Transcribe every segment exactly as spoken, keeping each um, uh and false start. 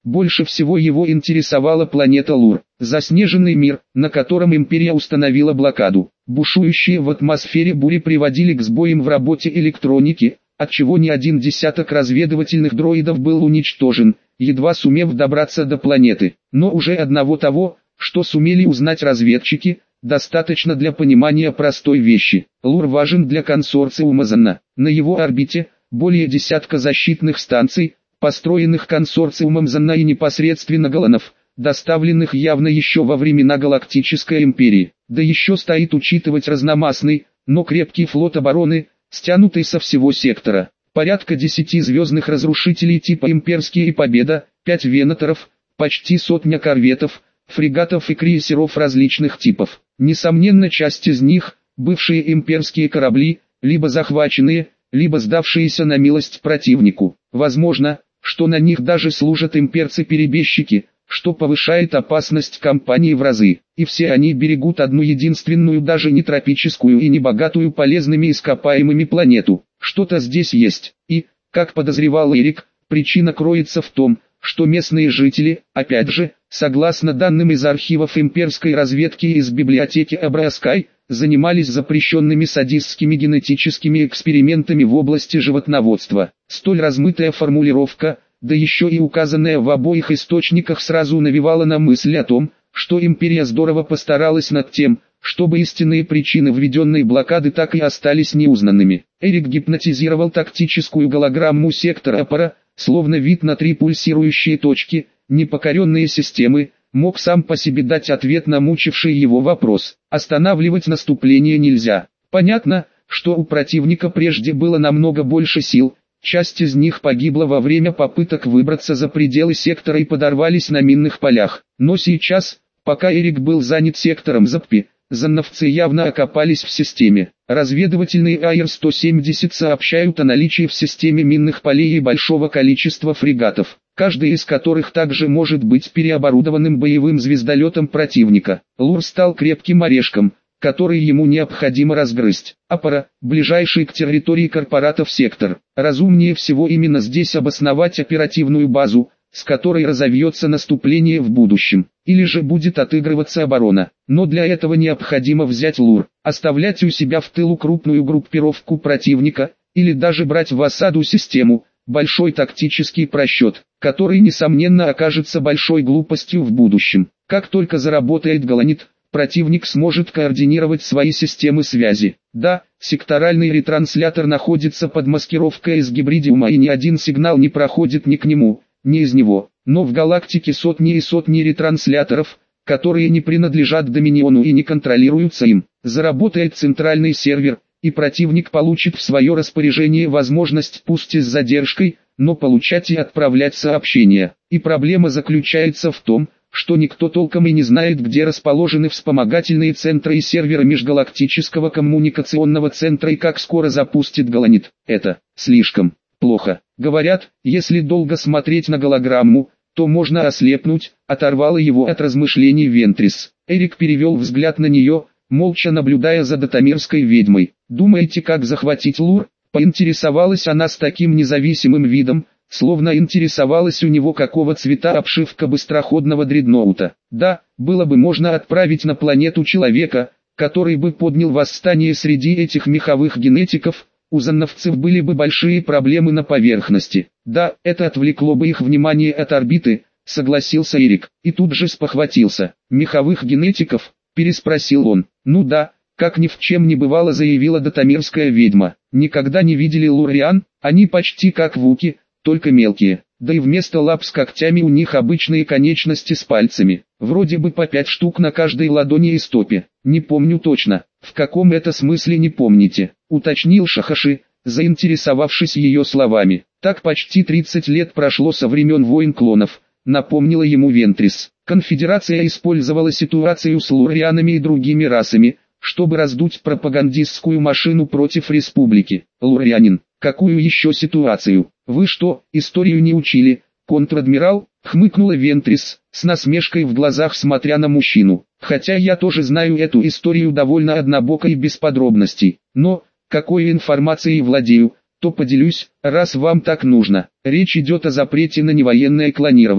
Больше всего его интересовала планета Лур, заснеженный мир, на котором Империя установила блокаду. Бушующие в атмосфере бури приводили к сбоям в работе электроники, отчего не один десяток разведывательных дроидов был уничтожен, едва сумев добраться до планеты. Но уже одного того, что сумели узнать разведчики, достаточно для понимания простой вещи. Лур важен для консорциума Занна. На его орбите более десятка защитных станций, построенных консорциумом Занна и непосредственно Галанов, доставленных явно еще во времена Галактической Империи. Да еще стоит учитывать разномастный, но крепкий флот обороны, стянутый со всего сектора. Порядка десяти звездных разрушителей типа «Имперские» и «Победа», пять венаторов, почти сотня корветов, фрегатов и крейсеров различных типов. Несомненно, часть из них – бывшие имперские корабли, либо захваченные, либо сдавшиеся на милость противнику. Возможно, что на них даже служат имперцы-перебежчики, что повышает опасность компании в разы. И все они берегут одну единственную, даже не тропическую и не богатую полезными ископаемыми планету. Что-то здесь есть. И, как подозревал Эрик, причина кроется в том, что местные жители, опять же, согласно данным из архивов имперской разведки и из библиотеки Абраскай, занимались запрещенными садистскими генетическими экспериментами в области животноводства. Столь размытая формулировка, да еще и указанная в обоих источниках, сразу навевала на мысль о том, что империя здорово постаралась над тем, чтобы истинные причины введенной блокады так и остались неузнанными. Эрик гипнотизировал тактическую голограмму сектора Апора, словно вид на три пульсирующие точки, непокоренные системы, мог сам по себе дать ответ на мучивший его вопрос. Останавливать наступление нельзя. Понятно, что у противника прежде было намного больше сил, часть из них погибла во время попыток выбраться за пределы сектора и подорвались на минных полях. Но сейчас, пока Эрик был занят сектором Заппи, занновцы явно окопались в системе. Разведывательные А Р сто семьдесят сообщают о наличии в системе минных полей и большого количества фрегатов, каждый из которых также может быть переоборудованным боевым звездолетом противника. Лур стал крепким орешком, который ему необходимо разгрызть. Апора, ближайший к территории корпоратов сектор. Разумнее всего именно здесь обосновать оперативную базу, с которой разовьется наступление в будущем, или же будет отыгрываться оборона. Но для этого необходимо взять Лур, оставлять у себя в тылу крупную группировку противника, или даже брать в осаду систему, большой тактический просчет, который несомненно окажется большой глупостью в будущем. Как только заработает Галанит, противник сможет координировать свои системы связи. Да, секторальный ретранслятор находится под маскировкой из гибридиума и ни один сигнал не проходит ни к нему, ни из него, но в галактике сотни и сотни ретрансляторов, которые не принадлежат Доминиону и не контролируются им. Заработает центральный сервер, и противник получит в свое распоряжение возможность, пусть и с задержкой, но получать и отправлять сообщения. И проблема заключается в том, что никто толком и не знает, где расположены вспомогательные центры и серверы межгалактического коммуникационного центра и как скоро запустит Галанит. Это слишком плохо. Говорят, если долго смотреть на голограмму, то можно ослепнуть, оторвало его от размышлений Вентрис. Эрик перевел взгляд на нее, молча наблюдая за датамирской ведьмой. «Думаете, как захватить Лур?» — поинтересовалась она с таким независимым видом, словно интересовалась у него, какого цвета обшивка быстроходного дредноута. Да, было бы можно отправить на планету человека, который бы поднял восстание среди этих меховых генетиков. У занновцев были бы большие проблемы на поверхности. Да, это отвлекло бы их внимание от орбиты, согласился Эрик, и тут же спохватился. Меховых генетиков? Переспросил он. Ну да, как ни в чем не бывало, заявила датамирская ведьма. Никогда не видели луриан? Они почти как вуки, только мелкие. Да и вместо лап с когтями у них обычные конечности с пальцами. Вроде бы по пять штук на каждой ладони и стопе. Не помню точно. В каком это смысле не помните? Уточнил Шахаши, заинтересовавшись ее словами. Так почти тридцать лет прошло со времен войн клонов, напомнила ему Вентрис. Конфедерация использовала ситуацию с лурианами и другими расами, чтобы раздуть пропагандистскую машину против республики. Лурианин, какую еще ситуацию? Вы что, историю не учили, контр-адмирал? Хмыкнула Вентрис, с насмешкой в глазах смотря на мужчину. Хотя я тоже знаю эту историю довольно однобоко и без подробностей. Но, какой информацией владею, то поделюсь, раз вам так нужно. Речь идет о запрете на невоенное клонирование.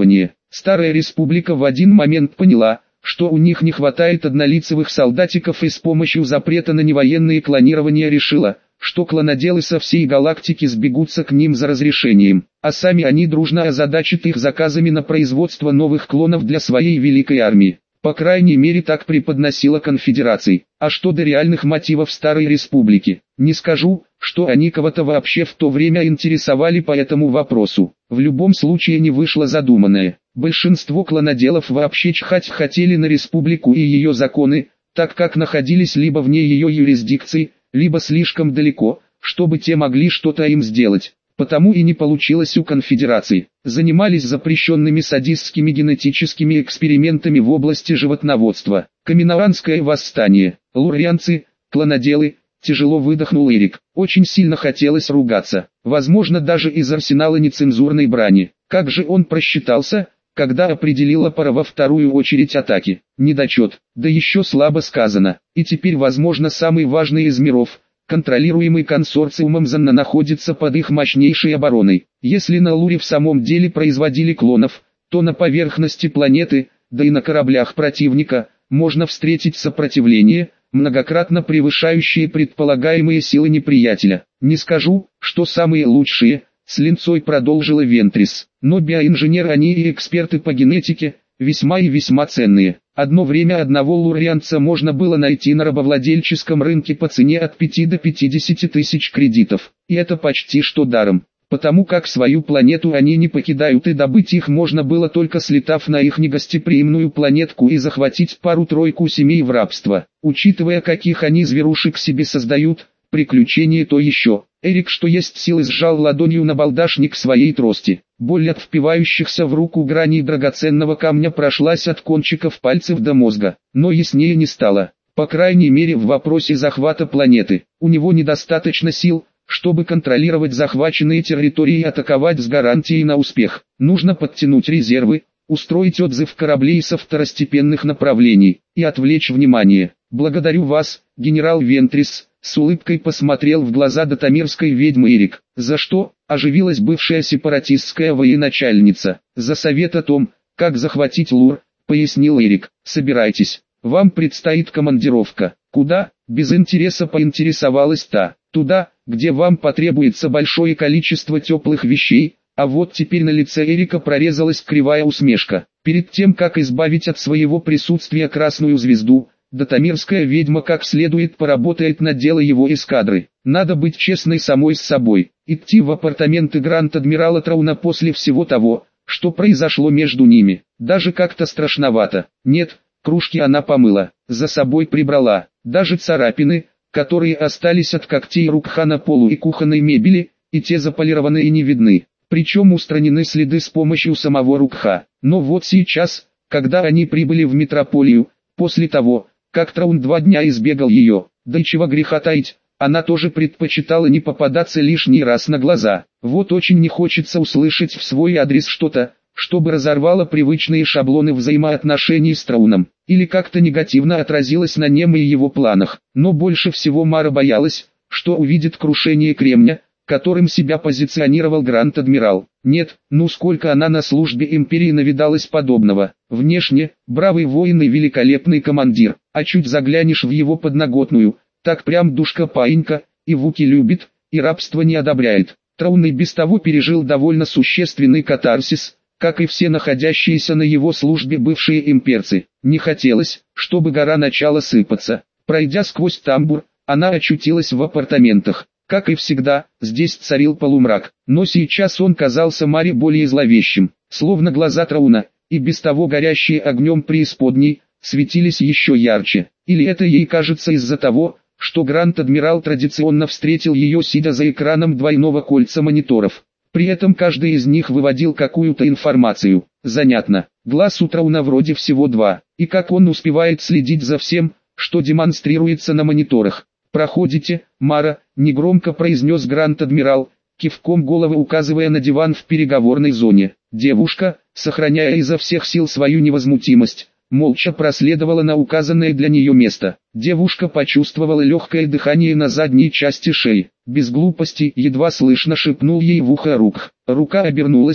Старая республика в один момент поняла, что у них не хватает однолицевых солдатиков, и с помощью запрета на невоенные клонирования решила, что клоноделы со всей галактики сбегутся к ним за разрешением, а сами они дружно озадачат их заказами на производство новых клонов для своей великой армии. По крайней мере, так преподносила конфедерация. А что до реальных мотивов Старой Республики, не скажу, что они кого-то вообще в то время интересовали по этому вопросу. В любом случае не вышло задуманное. Большинство клоноделов вообще чхать хотели на республику и ее законы, так как находились либо вне ее юрисдикции, либо слишком далеко, чтобы те могли что-то им сделать. Потому и не получилось у конфедерации. Занимались запрещенными садистскими генетическими экспериментами в области животноводства. Каминаранское восстание, лурианцы, клоноделы, тяжело выдохнул Эрик. Очень сильно хотелось ругаться, возможно даже из арсенала нецензурной брани. Как же он просчитался, когда определил опора во вторую очередь атаки. Недочет, да еще слабо сказано. И теперь возможно самый важный из миров, контролируемый консорциумом Занна, находится под их мощнейшей обороной. Если на Луре в самом деле производили клонов, то на поверхности планеты, да и на кораблях противника, можно встретить сопротивление, многократно превышающее предполагаемые силы неприятеля. Не скажу, что самые лучшие, с линцой продолжила Вентрис, но биоинженеры они и эксперты по генетике, весьма и весьма ценные. Одно время одного лурианца можно было найти на рабовладельческом рынке по цене от пяти до пятидесяти тысяч кредитов, и это почти что даром, потому как свою планету они не покидают, и добыть их можно было только слетав на их негостеприимную планетку и захватить пару-тройку семей в рабство. Учитывая, каких они зверушек себе создают, приключение то еще. Эрик что есть силы сжал ладонью на балдашник своей трости. Боль от впивающихся в руку граней драгоценного камня прошлась от кончиков пальцев до мозга, но яснее не стало. По крайней мере в вопросе захвата планеты, у него недостаточно сил, чтобы контролировать захваченные территории и атаковать с гарантией на успех. Нужно подтянуть резервы, устроить отзыв кораблей со второстепенных направлений и отвлечь внимание. «Благодарю вас, генерал Вентрис», — с улыбкой посмотрел в глаза дотамирской ведьмы Эрик. «За что?» — оживилась бывшая сепаратистская военачальница. «За совет о том, как захватить Лур», — пояснил Эрик. «Собирайтесь, вам предстоит командировка». «Куда?» — без интереса поинтересовалась та. «Туда, где вам потребуется большое количество теплых вещей». А вот теперь на лице Эрика прорезалась кривая усмешка. Перед тем, как избавить от своего присутствия красную звезду, дотамирская ведьма как следует поработает над делом его эскадры. Надо быть честной самой с собой. Идти в апартаменты Гранд-Адмирала Трауна после всего того, что произошло между ними, даже как-то страшновато. Нет, кружки она помыла, за собой прибрала. Даже царапины, которые остались от когтей Рукха на полу и кухонной мебели, и те заполированы и не видны. Причем устранены следы с помощью самого Рукха. Но вот сейчас, когда они прибыли в метрополию, после того, как Траун два дня избегал ее, да и чего греха таить, она тоже предпочитала не попадаться лишний раз на глаза. Вот очень не хочется услышать в свой адрес что-то, чтобы разорвало привычные шаблоны взаимоотношений с Трауном, или как-то негативно отразилось на нем и его планах. Но больше всего Мара боялась, что увидит крушение Кремня, которым себя позиционировал Гранд-Адмирал. Нет, ну сколько она на службе империи навидалась подобного. Внешне, бравый воин и великолепный командир, а чуть заглянешь в его подноготную, так прям душка-паинька, и вуки любит, и рабство не одобряет. Траун и без того пережил довольно существенный катарсис, как и все находящиеся на его службе бывшие имперцы. Не хотелось, чтобы гора начала сыпаться. Пройдя сквозь тамбур, она очутилась в апартаментах. Как и всегда, здесь царил полумрак, но сейчас он казался Маре более зловещим, словно глаза Трауна, и без того горящие огнем преисподней, светились еще ярче. Или это ей кажется из-за того, что Гранд-Адмирал традиционно встретил ее сидя за экраном двойного кольца мониторов. При этом каждый из них выводил какую-то информацию. Занятно, глаз у Трауна вроде всего два, и как он успевает следить за всем, что демонстрируется на мониторах. «Проходите, Мара», — негромко произнес Гранд-Адмирал, кивком головы указывая на диван в переговорной зоне. Девушка, сохраняя изо всех сил свою невозмутимость, молча проследовала на указанное для нее место. Девушка почувствовала легкое дыхание на задней части шеи. Без глупости, едва слышно шепнул ей в ухо Рукх. Рука обернулась,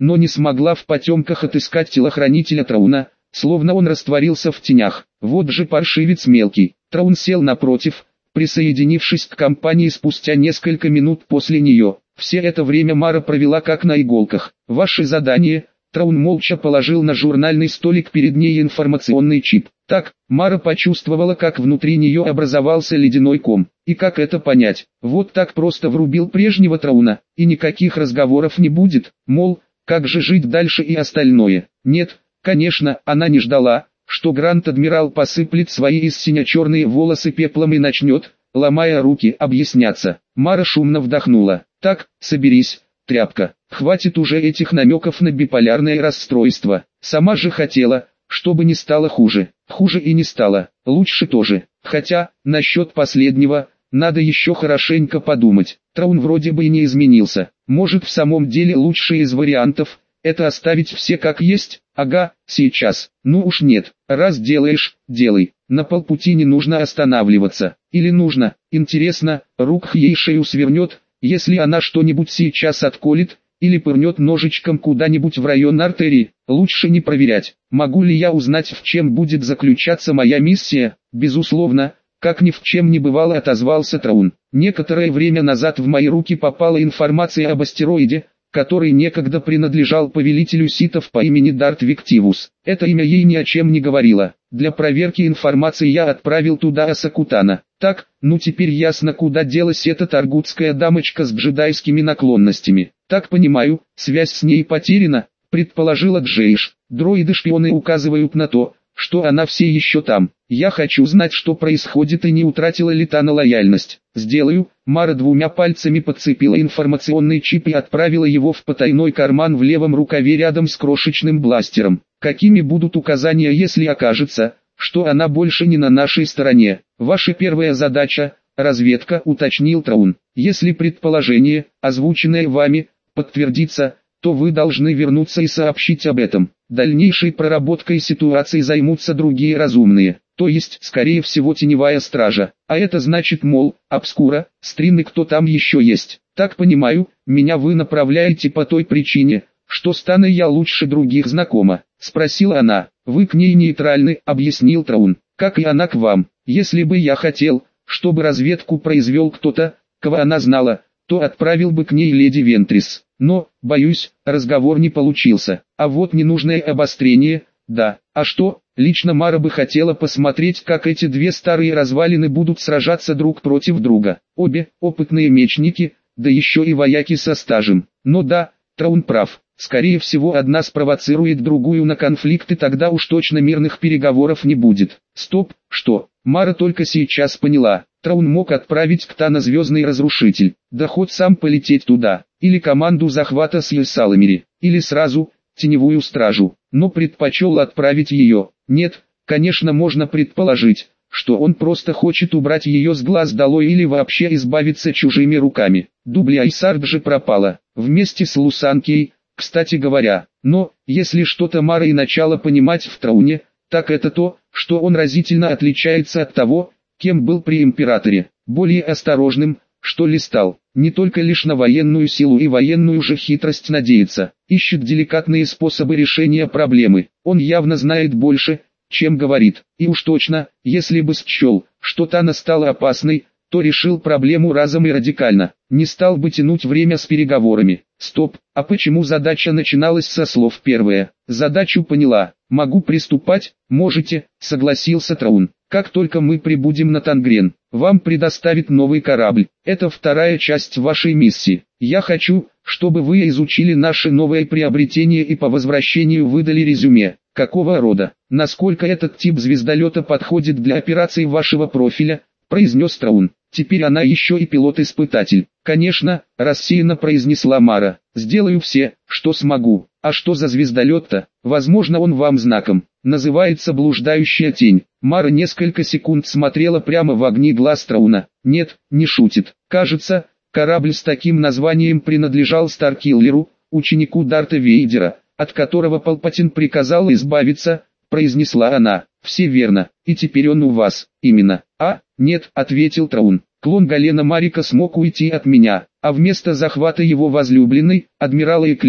но не смогла в потемках отыскать телохранителя Трауна, словно он растворился в тенях. Вот же паршивец мелкий. Траун сел напротив, присоединившись к компании спустя несколько минут после нее. Все это время Мара провела как на иголках. «Ваше задание». Траун молча положил на журнальный столик перед ней информационный чип. Так, Мара почувствовала, как внутри нее образовался ледяной ком. И как это понять? Вот так просто врубил прежнего Трауна, и никаких разговоров не будет, мол, как же жить дальше и остальное. Нет, конечно, она не ждала, что Гранд-адмирал посыплет свои из сине-черные волосы пеплом и начнет, ломая руки, объясняться. Мара шумно вдохнула. Так, соберись, тряпка, хватит уже этих намеков на биполярное расстройство. Сама же хотела, чтобы не стало хуже. Хуже и не стало, лучше тоже. Хотя, насчет последнего, надо еще хорошенько подумать. Траун вроде бы и не изменился. Может, в самом деле лучший из вариантов – это оставить все как есть? Ага, сейчас. Ну уж нет. Раз делаешь, делай. На полпути не нужно останавливаться. Или нужно? Интересно, рук ей шею свернет, если она что-нибудь сейчас отколет, или пырнет ножичком куда-нибудь в район артерии. Лучше не проверять. Могу ли я узнать, в чем будет заключаться моя миссия? Безусловно. Как ни в чем не бывало, отозвался Траун. Некоторое время назад в мои руки попала информация об астероиде, который некогда принадлежал повелителю ситов по имени Дарт Виктивус. Это имя ей ни о чем не говорило. Для проверки информации я отправил туда Асакутана. Так, ну теперь ясно, куда делась эта таргутская дамочка с джедайскими наклонностями. Так понимаю, связь с ней потеряна, предположила Джейш. Дроиды-шпионы указывают на то, что она все еще там. Я хочу знать, что происходит, и не утратила ли та на лояльность. Сделаю. Мара двумя пальцами подцепила информационный чип и отправила его в потайной карман в левом рукаве рядом с крошечным бластером. Какими будут указания, если окажется, что она больше не на нашей стороне? Ваша первая задача – разведка, уточнил Траун. Если предположение, озвученное вами, подтвердится, то вы должны вернуться и сообщить об этом. Дальнейшей проработкой ситуации займутся другие разумные, то есть, скорее всего, теневая стража. А это значит, мол, обскура, стрин и кто там еще есть. Так понимаю, меня вы направляете по той причине, что с Таной я лучше других знакома. Спросила она. Вы к ней нейтральны, объяснил Траун. Как и она к вам. Если бы я хотел, чтобы разведку произвел кто-то, кого она знала, то отправил бы к ней леди Вентрис. Но, боюсь, разговор не получился. А вот ненужное обострение, да. А что, лично Мара бы хотела посмотреть, как эти две старые развалины будут сражаться друг против друга. Обе, опытные мечники, да еще и вояки со стажем. Но да, Траун прав. Скорее всего, одна спровоцирует другую на конфликт, и тогда уж точно мирных переговоров не будет. Стоп, что? Мара только сейчас поняла. Траун мог отправить к Тана звездный разрушитель, да хоть сам полететь туда, или команду захвата с Юсаламери, или сразу, теневую стражу, но предпочел отправить ее. Нет, конечно, можно предположить, что он просто хочет убрать ее с глаз долой или вообще избавиться чужими руками. Дубли Айсард же пропала, вместе с Лусанкией, кстати говоря. Но, если что-то Мара и начала понимать в Трауне, так это то, что он разительно отличается от того, кем был при императоре. Более осторожным, что ли, стал. Не только лишь на военную силу и военную же хитрость надеется. Ищет деликатные способы решения проблемы. Он явно знает больше, чем говорит. И уж точно, если бы счел, что Тана стала опасной, то решил проблему разом и радикально. Не стал бы тянуть время с переговорами. Стоп, а почему задача начиналась со слов первая? Задачу поняла. Могу приступать? Можете, согласился Траун. Как только мы прибудем на Тангрен, вам предоставят новый корабль. Это вторая часть вашей миссии. Я хочу, чтобы вы изучили наше новое приобретение и по возвращению выдали резюме. Какого рода? Насколько этот тип звездолета подходит для операций вашего профиля? Произнес Траун. Теперь она еще и пилот-испытатель. Конечно, рассеянно произнесла Мара. Сделаю все, что смогу. А что за звездолет-то? Возможно, он вам знаком. Называется «Блуждающая тень». Мара несколько секунд смотрела прямо в огни глаз Трауна. Нет, не шутит. Кажется, корабль с таким названием принадлежал Старкиллеру, ученику Дарта Вейдера, от которого Палпатин приказал избавиться, произнесла она. Все верно, и теперь он у вас, именно. А, нет, ответил Траун. Клон Галена Марика смог уйти от меня, а вместо захвата его возлюбленной, адмирала Эклипс,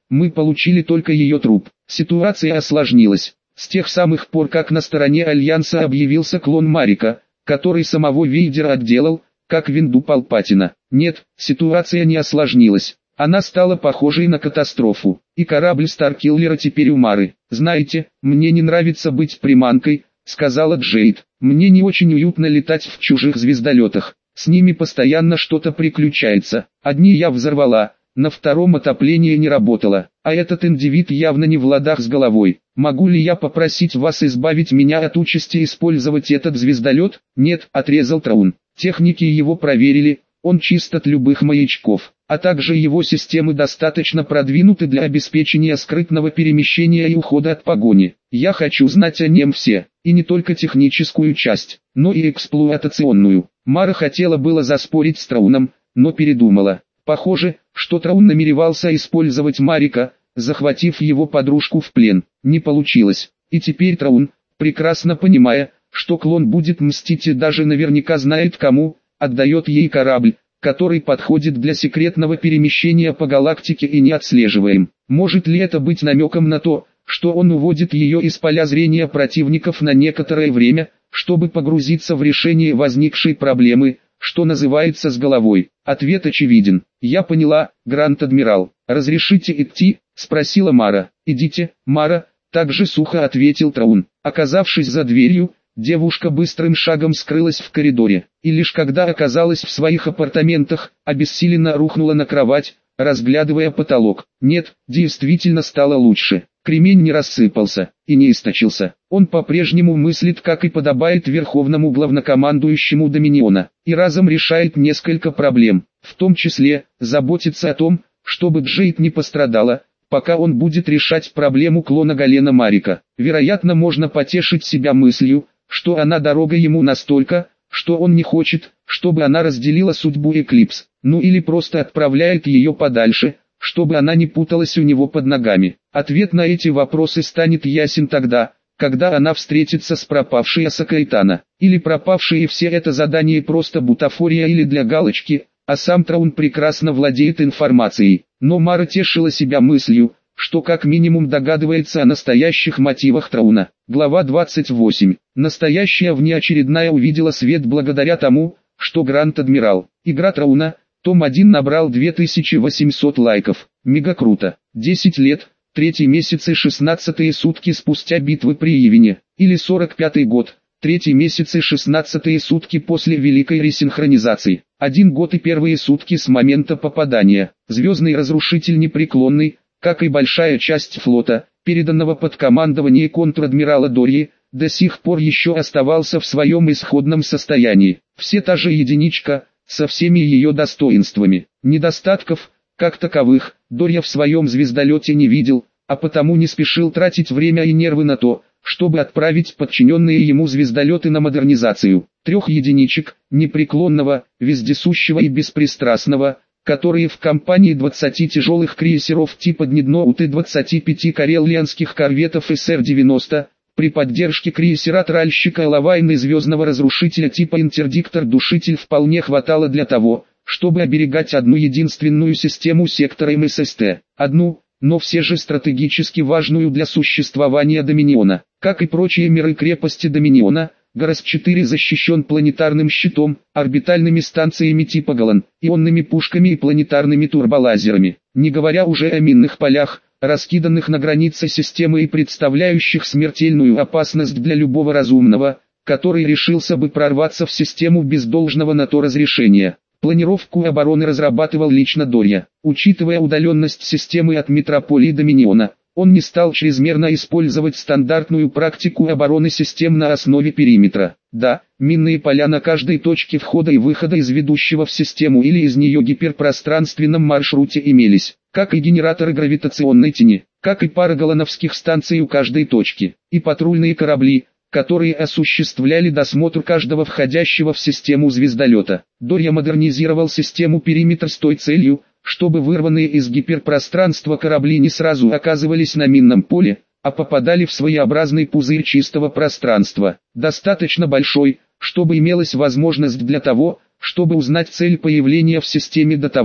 мы получили только ее труп. Ситуация осложнилась. С тех самых пор, как на стороне Альянса объявился клон Марика, который самого Вейдера отделал, как винду Палпатина. Нет, ситуация не осложнилась. Она стала похожей на катастрофу. И корабль Старкиллера теперь у Мары. «Знаете, мне не нравится быть приманкой», — сказала Джейд. «Мне не очень уютно летать в чужих звездолетах. С ними постоянно что-то приключается. Одни я взорвала, на втором отопление не работало, а этот индивид явно не в ладах с головой. Могу ли я попросить вас избавить меня от участи использовать этот звездолет?» «Нет», — отрезал Траун. «Техники его проверили, он чист от любых маячков, а также его системы достаточно продвинуты для обеспечения скрытного перемещения и ухода от погони. Я хочу знать о нем все, и не только техническую часть, но и эксплуатационную». Мара хотела было заспорить с Трауном, но передумала. Похоже, что Траун намеревался использовать Марика, захватив его подружку в плен. Не получилось, и теперь Траун, прекрасно понимая, что клон будет мстить и даже наверняка знает кому, отдает ей корабль, который подходит для секретного перемещения по галактике и не отслеживаем. Может ли это быть намеком на то, что он уводит ее из поля зрения противников на некоторое время, чтобы погрузиться в решение возникшей проблемы, что называется, с головой? Ответ очевиден. «Я поняла, Гранд-адмирал. Разрешите идти?» — спросила Мара. «Идите, Мара», — также сухо ответил Траун. Оказавшись за дверью, девушка быстрым шагом скрылась в коридоре, и лишь когда оказалась в своих апартаментах, обессиленно рухнула на кровать, разглядывая потолок. Нет, действительно стало лучше. Кремень не рассыпался и не источился. Он по-прежнему мыслит, как и подобает верховному главнокомандующему Доминиона, и разом решает несколько проблем, в том числе, заботится о том, чтобы Джейд не пострадала, пока он будет решать проблему клона Галена Марика. Вероятно, можно потешить себя мыслью, что она дорога ему настолько, что он не хочет, чтобы она разделила судьбу Эклипс, ну или просто отправляет ее подальше, чтобы она не путалась у него под ногами. Ответ на эти вопросы станет ясен тогда, когда она встретится с пропавшей Асакаитана, или пропавшие все это задание просто бутафория или для галочки, а сам Траун прекрасно владеет информацией. Но Мара тешила себя мыслью, что как минимум догадывается о настоящих мотивах Трауна. Глава двадцать восемь. Настоящая внеочередная увидела свет благодаря тому, что Гранд-адмирал. Игра Трауна, том один набрал две тысячи восемьсот лайков. Мега круто. десять лет, третий месяц и шестнадцатые сутки спустя битвы при Ивине. Или сорок пятый год, третий месяц и шестнадцатые сутки после великой ресинхронизации. Один год и первые сутки с момента попадания. Звездный разрушитель непреклонный, как и большая часть флота, переданного под командование контр-адмирала Дорьи, до сих пор еще оставался в своем исходном состоянии. Все та же единичка, со всеми ее достоинствами. Недостатков, как таковых, Дорья в своем звездолете не видел, а потому не спешил тратить время и нервы на то, чтобы отправить подчиненные ему звездолеты на модернизацию. Трех единичек, непреклонного, вездесущего и беспристрастного, которые в компании двадцати тяжелых крейсеров типа Днедноут и двадцати пяти карелианских корветов эс эр девяносто, при поддержке крейсера тральщика Элавайн и звездного разрушителя типа Интердиктор-душитель вполне хватало для того, чтобы оберегать одну единственную систему сектора эм эс эс тэ. Одну, но все же стратегически важную для существования Доминиона. Как и прочие миры крепости Доминиона, Гарас четыре защищен планетарным щитом, орбитальными станциями типа Галан, ионными пушками и планетарными турболазерами, не говоря уже о минных полях, раскиданных на границе системы и представляющих смертельную опасность для любого разумного, который решился бы прорваться в систему без должного на то разрешения. Планировку обороны разрабатывал лично Дорья. Учитывая удаленность системы от метрополии Доминиона, он не стал чрезмерно использовать стандартную практику обороны систем на основе периметра. Да, минные поля на каждой точке входа и выхода из ведущего в систему или из нее гиперпространственном маршруте имелись, как и генераторы гравитационной тени, как и пара галановских станций у каждой точки, и патрульные корабли, которые осуществляли досмотр каждого входящего в систему звездолета. Дорья модернизировал систему периметр с той целью, чтобы вырванные из гиперпространства корабли не сразу оказывались на минном поле, а попадали в своеобразный пузырь чистого пространства, достаточно большой, чтобы имелась возможность для того, чтобы узнать цель появления в системе до того,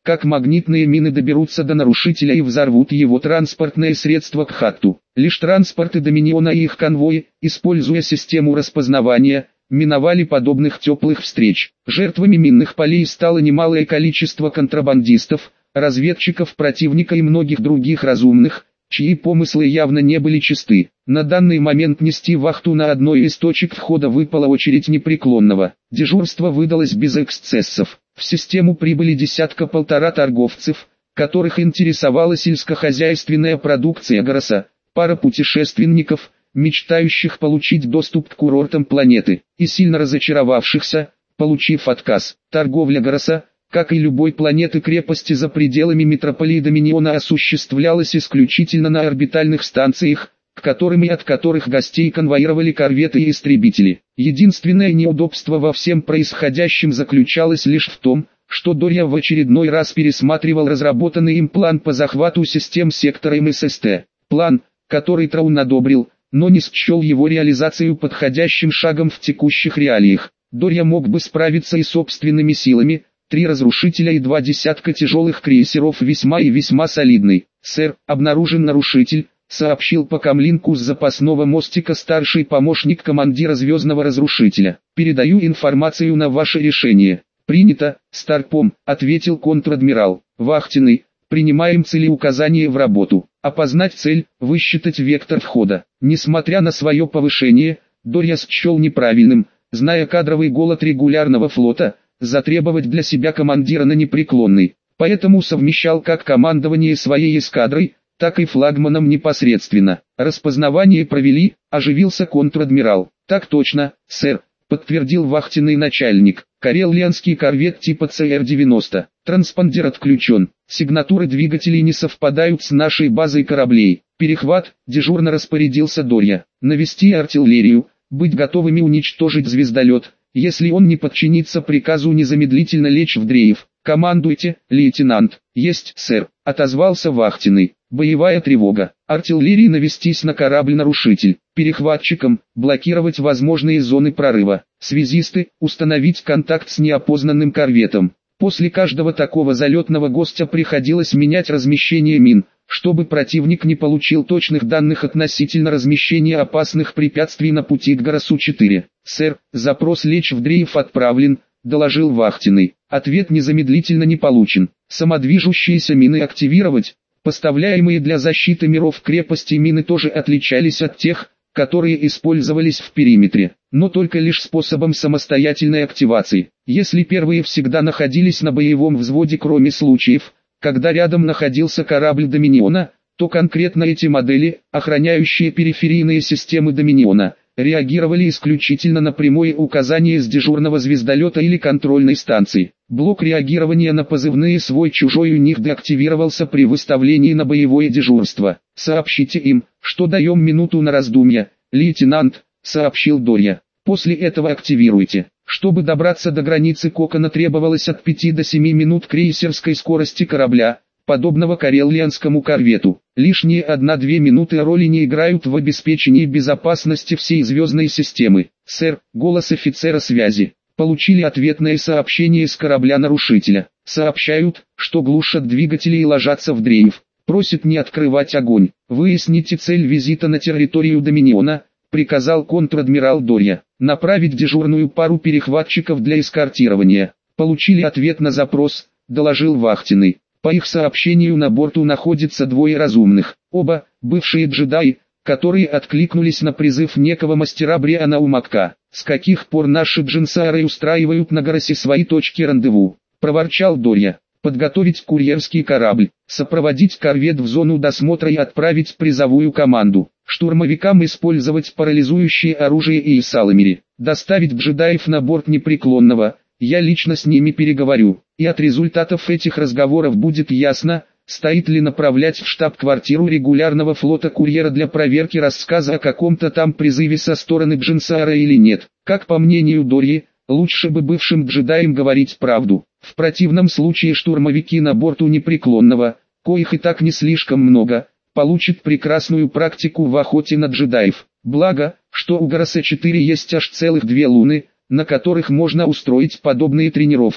как магнитные мины доберутся до нарушителя и взорвут его транспортное средство к Хатту. Лишь транспорты Доминиона и их конвои, используя систему распознавания, миновали подобных теплых встреч. Жертвами минных полей стало немалое количество контрабандистов, разведчиков противника и многих других разумных, чьи помыслы явно не были чисты. На данный момент нести вахту на одной из точек входа выпала очередь непреклонного. Дежурство выдалось без эксцессов. В систему прибыли десятка-полтора торговцев, которых интересовала сельскохозяйственная продукция Гороса, пара путешественников, мечтающих получить доступ к курортам планеты, и сильно разочаровавшихся, получив отказ. Торговля Гороса, как и любой планеты-крепости за пределами метрополии Доминиона, осуществлялась исключительно на орбитальных станциях, к которым и от которых гостей конвоировали корветы и истребители. Единственное неудобство во всем происходящем заключалось лишь в том, что Дорья в очередной раз пересматривал разработанный им план по захвату систем сектора эм эс эс тэ. План, который Траун одобрил, но не счел его реализацию подходящим шагом в текущих реалиях. Дорья мог бы справиться и собственными силами. Три разрушителя и два десятка тяжелых крейсеров весьма и весьма солидный. «Сэр, обнаружен нарушитель», — сообщил по камлинку с запасного мостика старший помощник командира звездного разрушителя. «Передаю информацию на ваше решение». «Принято, Старпом», — ответил контр-адмирал. «Вахтенный, принимаем целеуказание в работу. Опознать цель, высчитать вектор входа». Несмотря на свое повышение, Дорья счел неправильным, зная кадровый голод регулярного флота, затребовать для себя командира на непреклонный, поэтому совмещал как командование своей эскадрой, так и флагманом непосредственно. Распознавание провели, оживился контр-адмирал. «Так точно, сэр», — подтвердил вахтенный начальник. «Карелианский корвет типа цэ эр девяносто. Транспондер отключен. Сигнатуры двигателей не совпадают с нашей базой кораблей. Перехват», — дежурно распорядился Дорья. «Навести артиллерию, быть готовыми уничтожить звездолет. Если он не подчинится приказу, незамедлительно лечь в дрейф. Командуйте, лейтенант». «Есть, сэр», — отозвался вахтенный. «Боевая тревога. Артиллерии навестись на корабль-нарушитель. Перехватчикам блокировать возможные зоны прорыва. Связисты установить контакт с неопознанным корветом». После каждого такого залетного гостя приходилось менять размещение мин, чтобы противник не получил точных данных относительно размещения опасных препятствий на пути к Горосу четыре. «Сэр, запрос лечь в дрейф отправлен», — доложил вахтенный. Ответ незамедлительно не получен. Самодвижущиеся мины активировать. Поставляемые для защиты миров крепости мины тоже отличались от тех, которые использовались в периметре, но только лишь способом самостоятельной активации. Если первые всегда находились на боевом взводе, кроме случаев, когда рядом находился корабль Доминиона, то конкретно эти модели, охраняющие периферийные системы Доминиона, реагировали исключительно на прямое указание с дежурного звездолета или контрольной станции. Блок реагирования на позывные свой-чужой у них деактивировался при выставлении на боевое дежурство. «Сообщите им, что даем минуту на раздумья, лейтенант», — сообщил Дорья. «После этого активируйте». Чтобы добраться до границы кокона, требовалось от пяти до семи минут крейсерской скорости корабля, подобного карелианскому корвету. Лишние одна-две минуты роли не играют в обеспечении безопасности всей звездной системы. «Сэр», — голос офицера связи. Получили ответное сообщение с корабля-нарушителя. Сообщают, что глушат двигатели и ложатся в дрейф. Просят не открывать огонь. «Выясните цель визита на территорию Доминиона», — приказал контр-адмирал Дорья. «Направить дежурную пару перехватчиков для эскортирования». Получили ответ на запрос, доложил вахтенный. По их сообщению, на борту находится двое разумных. Оба — бывшие джедаи, которые откликнулись на призыв некого мастера Бриана Умакка. «С каких пор наши джинсары устраивают на Горосе свои точки рандеву?» — проворчал Дорья. «Подготовить курьерский корабль, сопроводить корвет в зону досмотра и отправить призовую команду. Штурмовикам использовать парализующее оружие и саламери. Доставить джедаев на борт непреклонного. Я лично с ними переговорю, и от результатов этих разговоров будет ясно, стоит ли направлять в штаб-квартиру регулярного флота курьера для проверки рассказа о каком-то там призыве со стороны Джинсара или нет. Как по мнению Дорьи, лучше бы бывшим джедаям говорить правду. В противном случае штурмовики на борту непреклонного, коих и так не слишком много, получат прекрасную практику в охоте на джедаев. Благо, что у Гороса четыре есть аж целых две луны, на которых можно устроить подобные тренировки.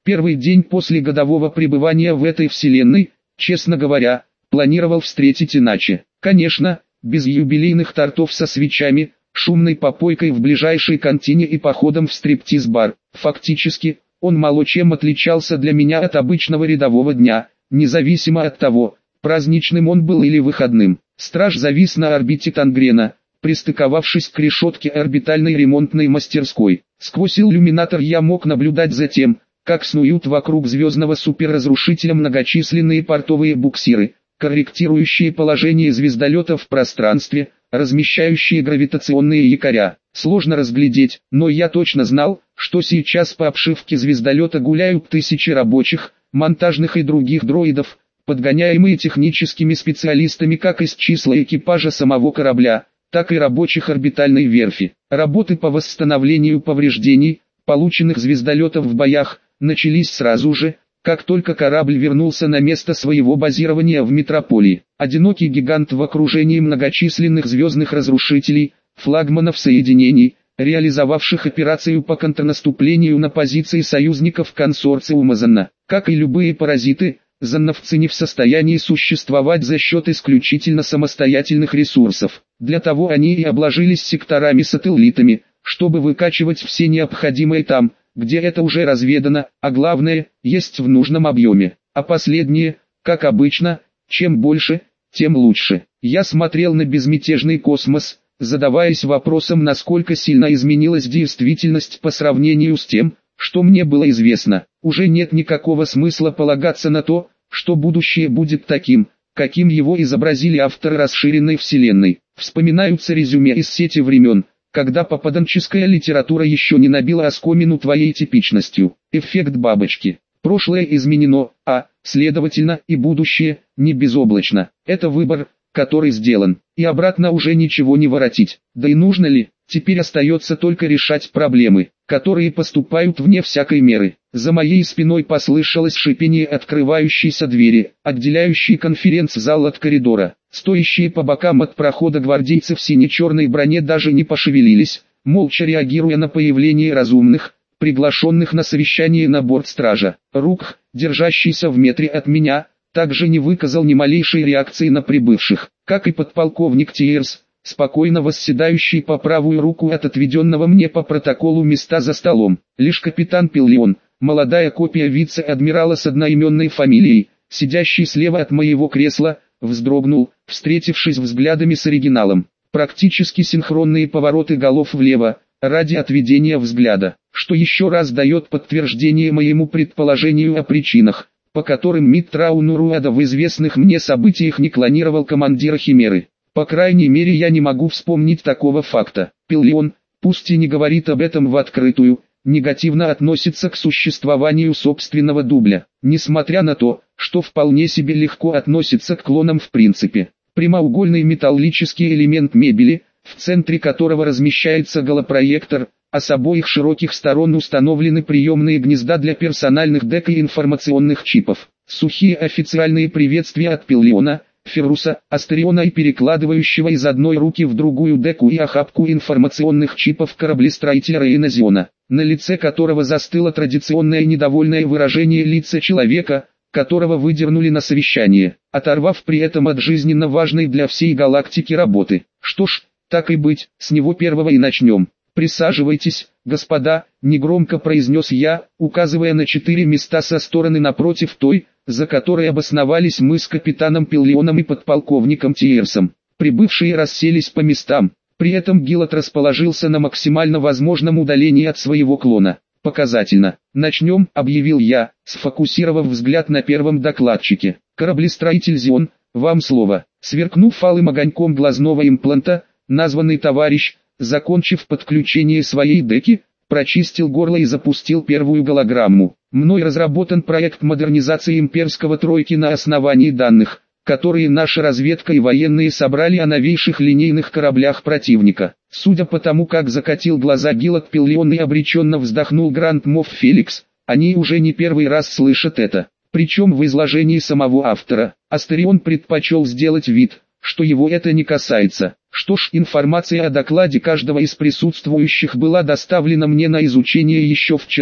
первый день после годового пребывания в этой вселенной, честно говоря, планировал встретить иначе. Конечно, без юбилейных тортов со свечами, шумной попойкой в ближайшей кантине и походом в стриптиз-бар. Фактически, он мало чем отличался для меня от обычного рядового дня, независимо от того, праздничным он был или выходным. Страж завис на орбите Тангрена, пристыковавшись к решетке орбитальной ремонтной мастерской. Сквозь иллюминатор я мог наблюдать за тем, как снуют вокруг звездного суперразрушителя многочисленные портовые буксиры, корректирующие положение звездолета в пространстве, размещающие гравитационные якоря. Сложно разглядеть, но я точно знал, что сейчас по обшивке звездолета гуляют тысячи рабочих, монтажных и других дроидов, подгоняемые техническими специалистами как из числа экипажа самого корабля, так и рабочих орбитальной верфи. Работы по восстановлению повреждений, полученных звездолетов в боях, начались сразу же, как только корабль вернулся на место своего базирования в метрополии. Одинокий гигант в окружении многочисленных звездных разрушителей, флагманов соединений, реализовавших операцию по контрнаступлению на позиции союзников консорциума Занна. Как и любые паразиты, занновцы не в состоянии существовать за счет исключительно самостоятельных ресурсов. Для того они и обложились секторами-сателлитами, чтобы выкачивать все необходимое там, где это уже разведано, а главное, есть в нужном объеме. А последнее, как обычно, чем больше, тем лучше. Я смотрел на безмятежный космос, задаваясь вопросом, насколько сильно изменилась действительность по сравнению с тем, что мне было известно. Уже нет никакого смысла полагаться на то, что будущее будет таким, каким его изобразили авторы расширенной вселенной. Вспоминаются резюме из сети времен, когда попаданческая литература еще не набила оскомину твоей типичностью. Эффект бабочки. Прошлое изменено, а, следовательно, и будущее, не безоблачно. Это выбор, который сделан, и обратно уже ничего не воротить. Да и нужно ли? Теперь остается только решать проблемы, которые поступают вне всякой меры. За моей спиной послышалось шипение открывающейся двери, отделяющей конференц-зал от коридора. Стоящие по бокам от прохода гвардейцы в сине-черной броне даже не пошевелились, молча реагируя на появление разумных, приглашенных на совещание на борт стража. Рук, держащийся в метре от меня, также не выказал ни малейшей реакции на прибывших, как и подполковник Тиерс, спокойно восседающий по правую руку от отведенного мне по протоколу места за столом. Лишь капитан Пиллион, молодая копия вице-адмирала с одноименной фамилией, сидящий слева от моего кресла, вздрогнул, встретившись взглядами с оригиналом. Практически синхронные повороты голов влево, ради отведения взгляда, что еще раз дает подтверждение моему предположению о причинах, по которым Миттрау Нуруада в известных мне событиях не клонировал командира Химеры. По крайней мере, я не могу вспомнить такого факта. Пиллион, пусть и не говорит об этом в открытую, негативно относится к существованию собственного дубля, несмотря на то, что вполне себе легко относится к клонам в принципе. Прямоугольный металлический элемент мебели, в центре которого размещается голопроектор, а с обоих широких сторон установлены приемные гнезда для персональных дек и информационных чипов. Сухие официальные приветствия от Пиллиона, Ферруса, Астериона и перекладывающего из одной руки в другую деку и охапку информационных чипов кораблестроителя Рейназиона, на лице которого застыло традиционное недовольное выражение лица человека, которого выдернули на совещание, оторвав при этом от жизненно важной для всей галактики работы. Что ж, так и быть, с него первого и начнем. «Присаживайтесь, господа», — негромко произнес я, указывая на четыре места со стороны напротив той, за которой обосновались мы с капитаном Пиллионом и подполковником Тиерсом. Прибывшие расселись по местам, при этом Гиллот расположился на максимально возможном удалении от своего клона. «Показательно. Начнем», — объявил я, сфокусировав взгляд на первом докладчике. «Кораблестроитель Зион, вам слово». Сверкнув алым огоньком глазного импланта, названный товарищ, закончив подключение своей деки, прочистил горло и запустил первую голограмму. Мной разработан проект модернизации имперского тройки на основании данных, которые наша разведка и военные собрали о новейших линейных кораблях противника. Судя по тому, как закатил глаза Гиллот Пиллион и обреченно вздохнул Гранд Мофф Феликс, они уже не первый раз слышат это. Причем в изложении самого автора. Астерион предпочел сделать вид, что его это не касается. Что ж, информация о докладе каждого из присутствующих была доставлена мне на изучение еще вчера,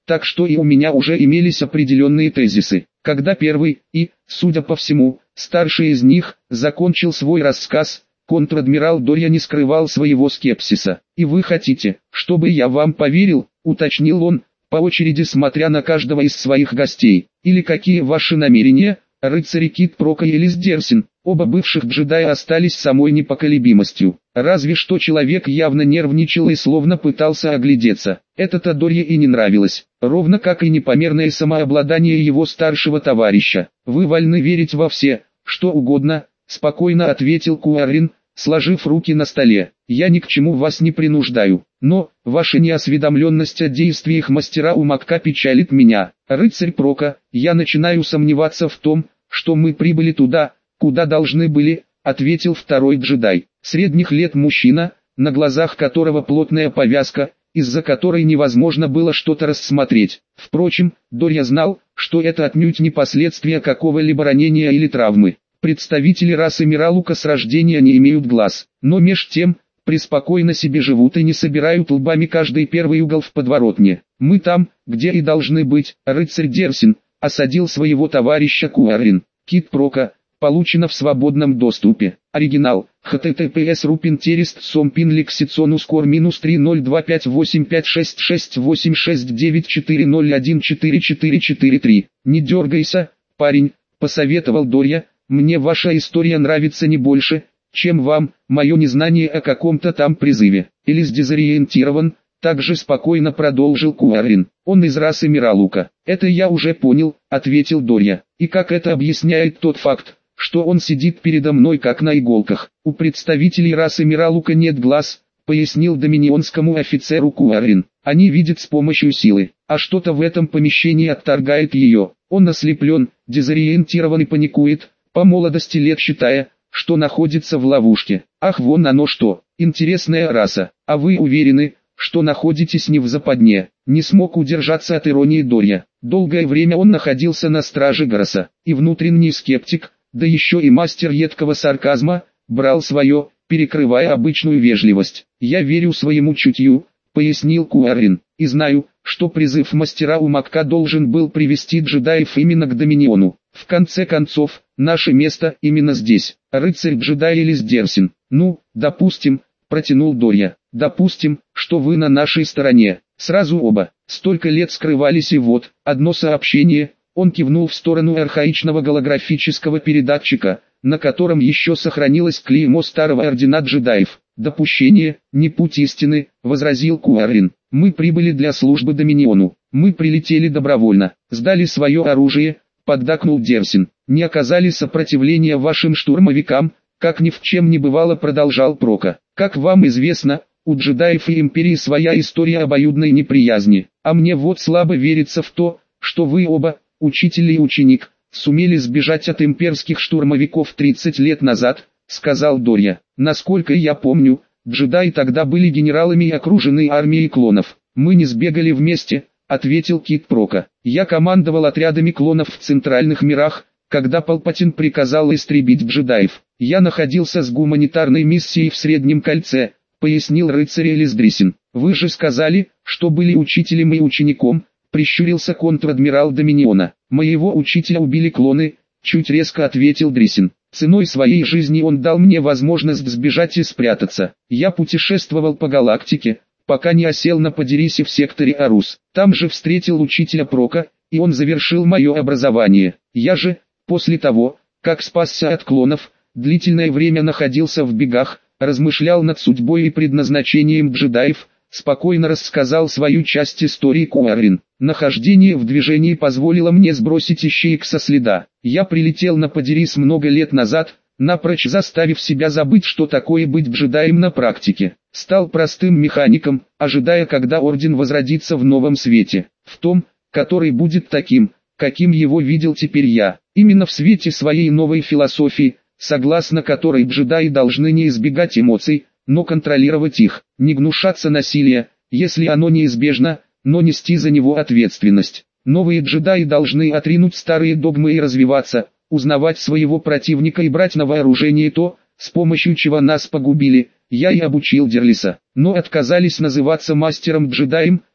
так что и у меня уже имелись определенные тезисы. Когда первый и, судя по всему, старший из них закончил свой рассказ, контр-адмирал Дорья не скрывал своего скепсиса. «И вы хотите, чтобы я вам поверил?» — уточнил он, по очереди смотря на каждого из своих гостей. «Или какие ваши намерения, рыцари Кит Прока и Элис Дерсин?» Оба бывших джедая остались самой непоколебимостью. Разве что человек явно нервничал и словно пытался оглядеться. Это-то Дорье и не нравилось, ровно как и непомерное самообладание его старшего товарища. «Вы вольны верить во все, что угодно», — спокойно ответил Куаррин, сложив руки на столе. «Я ни к чему вас не принуждаю, но ваша неосведомленность о действиях мастера Умакка печалит меня. Рыцарь Прока, я начинаю сомневаться в том, что мы прибыли туда, куда должны были», — ответил второй джедай. Средних лет мужчина, на глазах которого плотная повязка, из-за которой невозможно было что-то рассмотреть. Впрочем, Дорья знал, что это отнюдь не последствия какого-либо ранения или травмы. Представители расы Миралука с рождения не имеют глаз, но меж тем, преспокойно себе живут и не собирают лбами каждый первый угол в подворотне. «Мы там, где и должны быть», — рыцарь Дерсин осадил своего товарища Куаррин. «Кит Прока» получено в свободном доступе. Оригинал. https рупинтерест сомпин лексиционус кор минус три ноль два пять восемь пять шесть шесть восемь шесть девять четыре ноль один четыре четыре четыре три. «Не дергайся, парень», — посоветовал Дорья, «мне ваша история нравится не больше, чем вам, мое незнание о каком-то там призыве». Элис дезориентирован, также спокойно продолжил Куаррин. «Он из расы Миралука». «Это я уже понял», — ответил Дорья. «И как это объясняет тот факт, что он сидит передо мной как на иголках?» «У представителей расы Миралука нет глаз», — пояснил доминионскому офицеру Куаррин. «Они видят с помощью силы, а что-то в этом помещении отторгает ее. Он ослеплен, дезориентирован и паникует, по молодости лет считая, что находится в ловушке. Ах, вон оно что, интересная раса. А вы уверены, что находитесь не в западне?» Не смог удержаться от иронии Дорья. Долгое время он находился на страже Гороса, и внутренний скептик, да еще и мастер едкого сарказма, брал свое, перекрывая обычную вежливость. «Я верю своему чутью», — пояснил Куаррин, «и знаю, что призыв мастера Умакка должен был привести джедаев именно к Доминиону. В конце концов, наше место именно здесь». «Рыцарь-джедай Элис Дерсин». «Ну, допустим», — протянул Дорья, «допустим, что вы на нашей стороне. Сразу оба. Столько лет скрывались и вот, одно сообщение». Он кивнул в сторону архаичного голографического передатчика, на котором еще сохранилось клеймо старого ордена джедаев. «Допущение, не путь истины», — возразил Куаррин. «Мы прибыли для службы Доминиону. Мы прилетели добровольно, сдали свое оружие», — поддакнул Дерсин. «Не оказали сопротивления вашим штурмовикам», — как ни в чем не бывало, продолжал Прока. «Как вам известно, у джедаев и империи своя история обоюдной неприязни, а мне вот слабо верится в то, что вы оба, учитель и ученик, сумели сбежать от имперских штурмовиков тридцать лет назад», — сказал Дорья. «Насколько я помню, джедаи тогда были генералами и окружены армией клонов». «Мы не сбегали вместе», — ответил Кит Прока. «Я командовал отрядами клонов в центральных мирах, когда Палпатин приказал истребить джедаев. Я находился с гуманитарной миссией в Среднем кольце», — пояснил рыцарь Элис Дерсин. «Вы же сказали, что были учителем и учеником», — прищурился контр-адмирал Доминиона. «Моего учителя убили клоны», — чуть резко ответил Дерсин. «Ценой своей жизни он дал мне возможность сбежать и спрятаться. Я путешествовал по галактике, пока не осел на Падирисе в секторе Арус. Там же встретил учителя Прока, и он завершил мое образование. Я же, после того, как спасся от клонов, длительное время находился в бегах, размышлял над судьбой и предназначением джедаев», — спокойно рассказал свою часть истории Куаррин. «Нахождение в движении позволило мне сбросить ищеек со следа. Я прилетел на Падирис много лет назад, напрочь заставив себя забыть, что такое быть джедаем на практике. Стал простым механиком, ожидая, когда Орден возродится в новом свете, в том, который будет таким, каким его видел теперь я. Именно в свете своей новой философии, согласно которой джедаи должны не избегать эмоций, но контролировать их, не гнушаться насилия, если оно неизбежно, но нести за него ответственность. Новые джедаи должны отринуть старые догмы и развиваться, узнавать своего противника и брать на вооружение то, с помощью чего нас погубили. Я и обучил Дерлиса, но отказались называться мастером-джедаем»,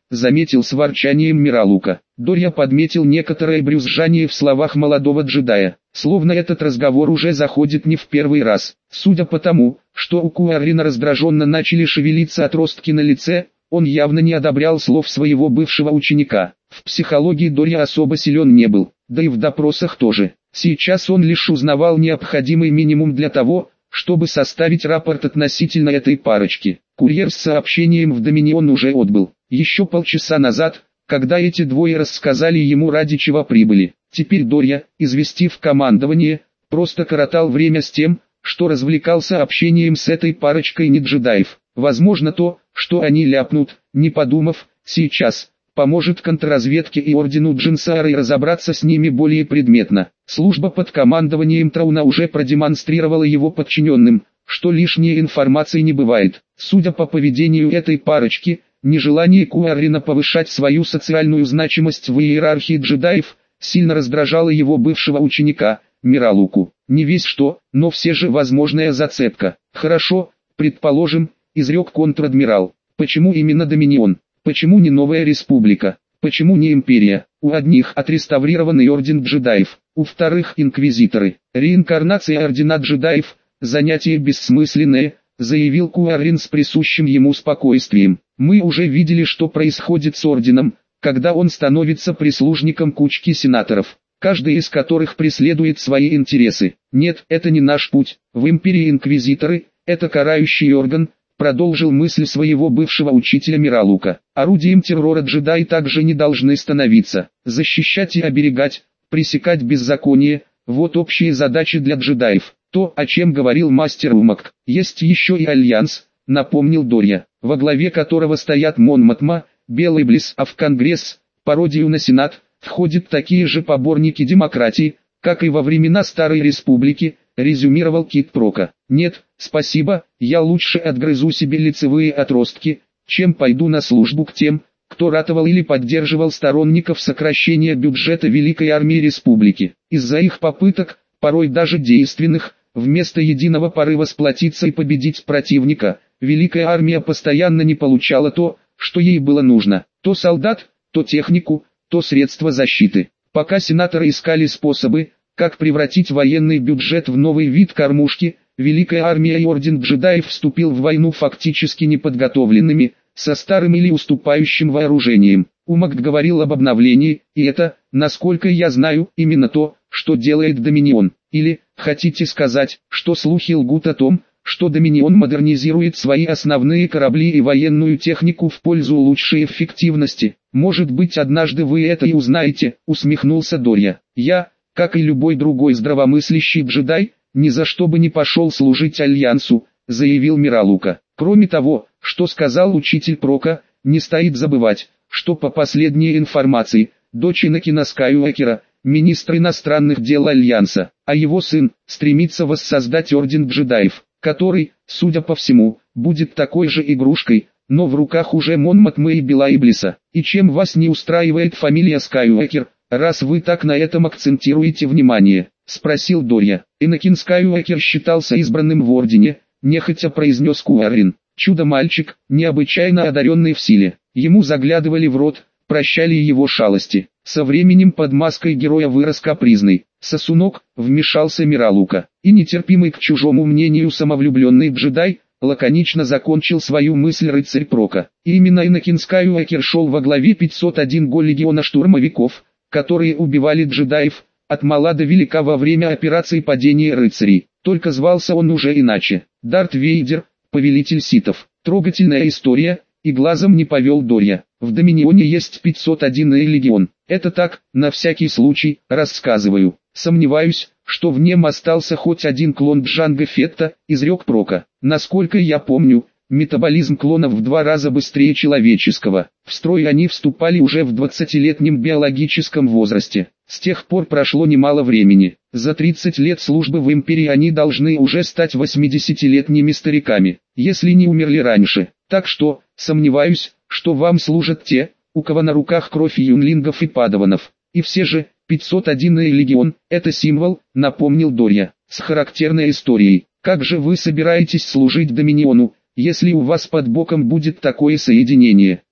заметил с ворчанием Миралука. Дорья подметил некоторое брюзжание в словах молодого джедая, словно этот разговор уже заходит не в первый раз. Судя по тому, что у Куаррина раздраженно начали шевелиться отростки на лице, он явно не одобрял слов своего бывшего ученика. В психологии Дорья особо силен не был, да и в допросах тоже. Сейчас он лишь узнавал необходимый минимум для того, чтобы составить рапорт относительно этой парочки. Курьер с сообщением в Доминион уже отбыл. Еще полчаса назад, когда эти двое рассказали ему, ради чего прибыли. Теперь Дорья, известив командование, просто коротал время с тем, что развлекался общением с этой парочкой неджедаев. Возможно, то, что они ляпнут, не подумав, сейчас поможет контрразведке и ордену Джинсаарой разобраться с ними более предметно. Служба под командованием Трауна уже продемонстрировала его подчиненным, что лишней информации не бывает. Судя по поведению этой парочки, нежелание Куаррина повышать свою социальную значимость в иерархии джедаев сильно раздражало его бывшего ученика, Миралуку. Не весь что, но все же возможная зацепка. Хорошо, предположим, изрек контр-адмирал. Почему именно Доминион? Почему не Новая Республика? Почему не Империя? У одних отреставрированный Орден Джедаев, у вторых Инквизиторы. Реинкарнация Ордена Джедаев – занятие бессмысленное, заявил Куаррин с присущим ему спокойствием. Мы уже видели, что происходит с Орденом, когда он становится прислужником кучки сенаторов, каждый из которых преследует свои интересы. Нет, это не наш путь. В Империи Инквизиторы – это карающий орган, продолжил мысль своего бывшего учителя Миралука. Орудием террора джедаи также не должны становиться. Защищать и оберегать, пресекать беззаконие – вот общие задачи для джедаев. То, о чем говорил мастер Умак. Есть еще и Альянс, напомнил Дорья, во главе которого стоят Мон Матма, Белый Близ, а в Конгресс, пародию на Сенат, входят такие же поборники демократии, как и во времена Старой Республики, резюмировал Кит Прока. Нет, спасибо, я лучше отгрызу себе лицевые отростки, чем пойду на службу к тем, кто ратовал или поддерживал сторонников сокращения бюджета Великой Армии Республики. Из-за их попыток, порой даже действенных, вместо единого порыва сплотиться и победить противника, Великая Армия постоянно не получала то, что ей было нужно. То солдат, то технику, то средства защиты. Пока сенаторы искали способы, как превратить военный бюджет в новый вид кормушки, Великая Армия и Орден Джедаев вступил в войну фактически неподготовленными, со старым или уступающим вооружением. Умак говорил об обновлении, и это, насколько я знаю, именно то, что делает Доминион. Или, хотите сказать, что слухи лгут о том, что Доминион модернизирует свои основные корабли и военную технику в пользу лучшей эффективности? Может быть, однажды вы это и узнаете, усмехнулся Дорья. Я, как и любой другой здравомыслящий джедай, ни за что бы не пошел служить Альянсу, заявил Миралука. Кроме того, что сказал учитель Прока, не стоит забывать, что по последней информации, дочь Энакина Скайуокера, министр иностранных дел Альянса, а его сын, стремится воссоздать Орден Джедаев, который, судя по всему, будет такой же игрушкой, но в руках уже Мон Матмы и Бела Иблиса. И чем вас не устраивает фамилия Скайуокер, раз вы так на этом акцентируете внимание? Спросил Дорья. Энакин Скайуокер считался избранным в Ордене, нехотя произнес Куаррин. Чудо-мальчик, необычайно одаренный в силе. Ему заглядывали в рот, прощали его шалости. Со временем под маской героя вырос капризный сосунок, вмешался Миралука. И нетерпимый к чужому мнению самовлюбленный джедай, лаконично закончил свою мысль рыцарь Прока. И именно Энакин Скайуокер шел во главе пятьсот один го легиона штурмовиков, которые убивали джедаев, от мала до велика во время операции падения рыцарей. Только звался он уже иначе. Дарт Вейдер, повелитель ситов. Трогательная история, и глазом не повел Дорья. В Доминионе есть пятьсот одинный легион. Это так, на всякий случай, рассказываю. Сомневаюсь, что в нем остался хоть один клон Джанго Фетта, изрек Прока. Насколько я помню, метаболизм клонов в два раза быстрее человеческого. В строй они вступали уже в двадцатилетнем биологическом возрасте. С тех пор прошло немало времени. За тридцать лет службы в Империи они должны уже стать восьмидесятилетними стариками, если не умерли раньше. Так что, сомневаюсь, что вам служат те, у кого на руках кровь юнлингов и падаванов. И все же, пятьсот одинный легион – это символ, напомнил Дорья, с характерной историей. Как же вы собираетесь служить Доминиону, если у вас под боком будет такое соединение?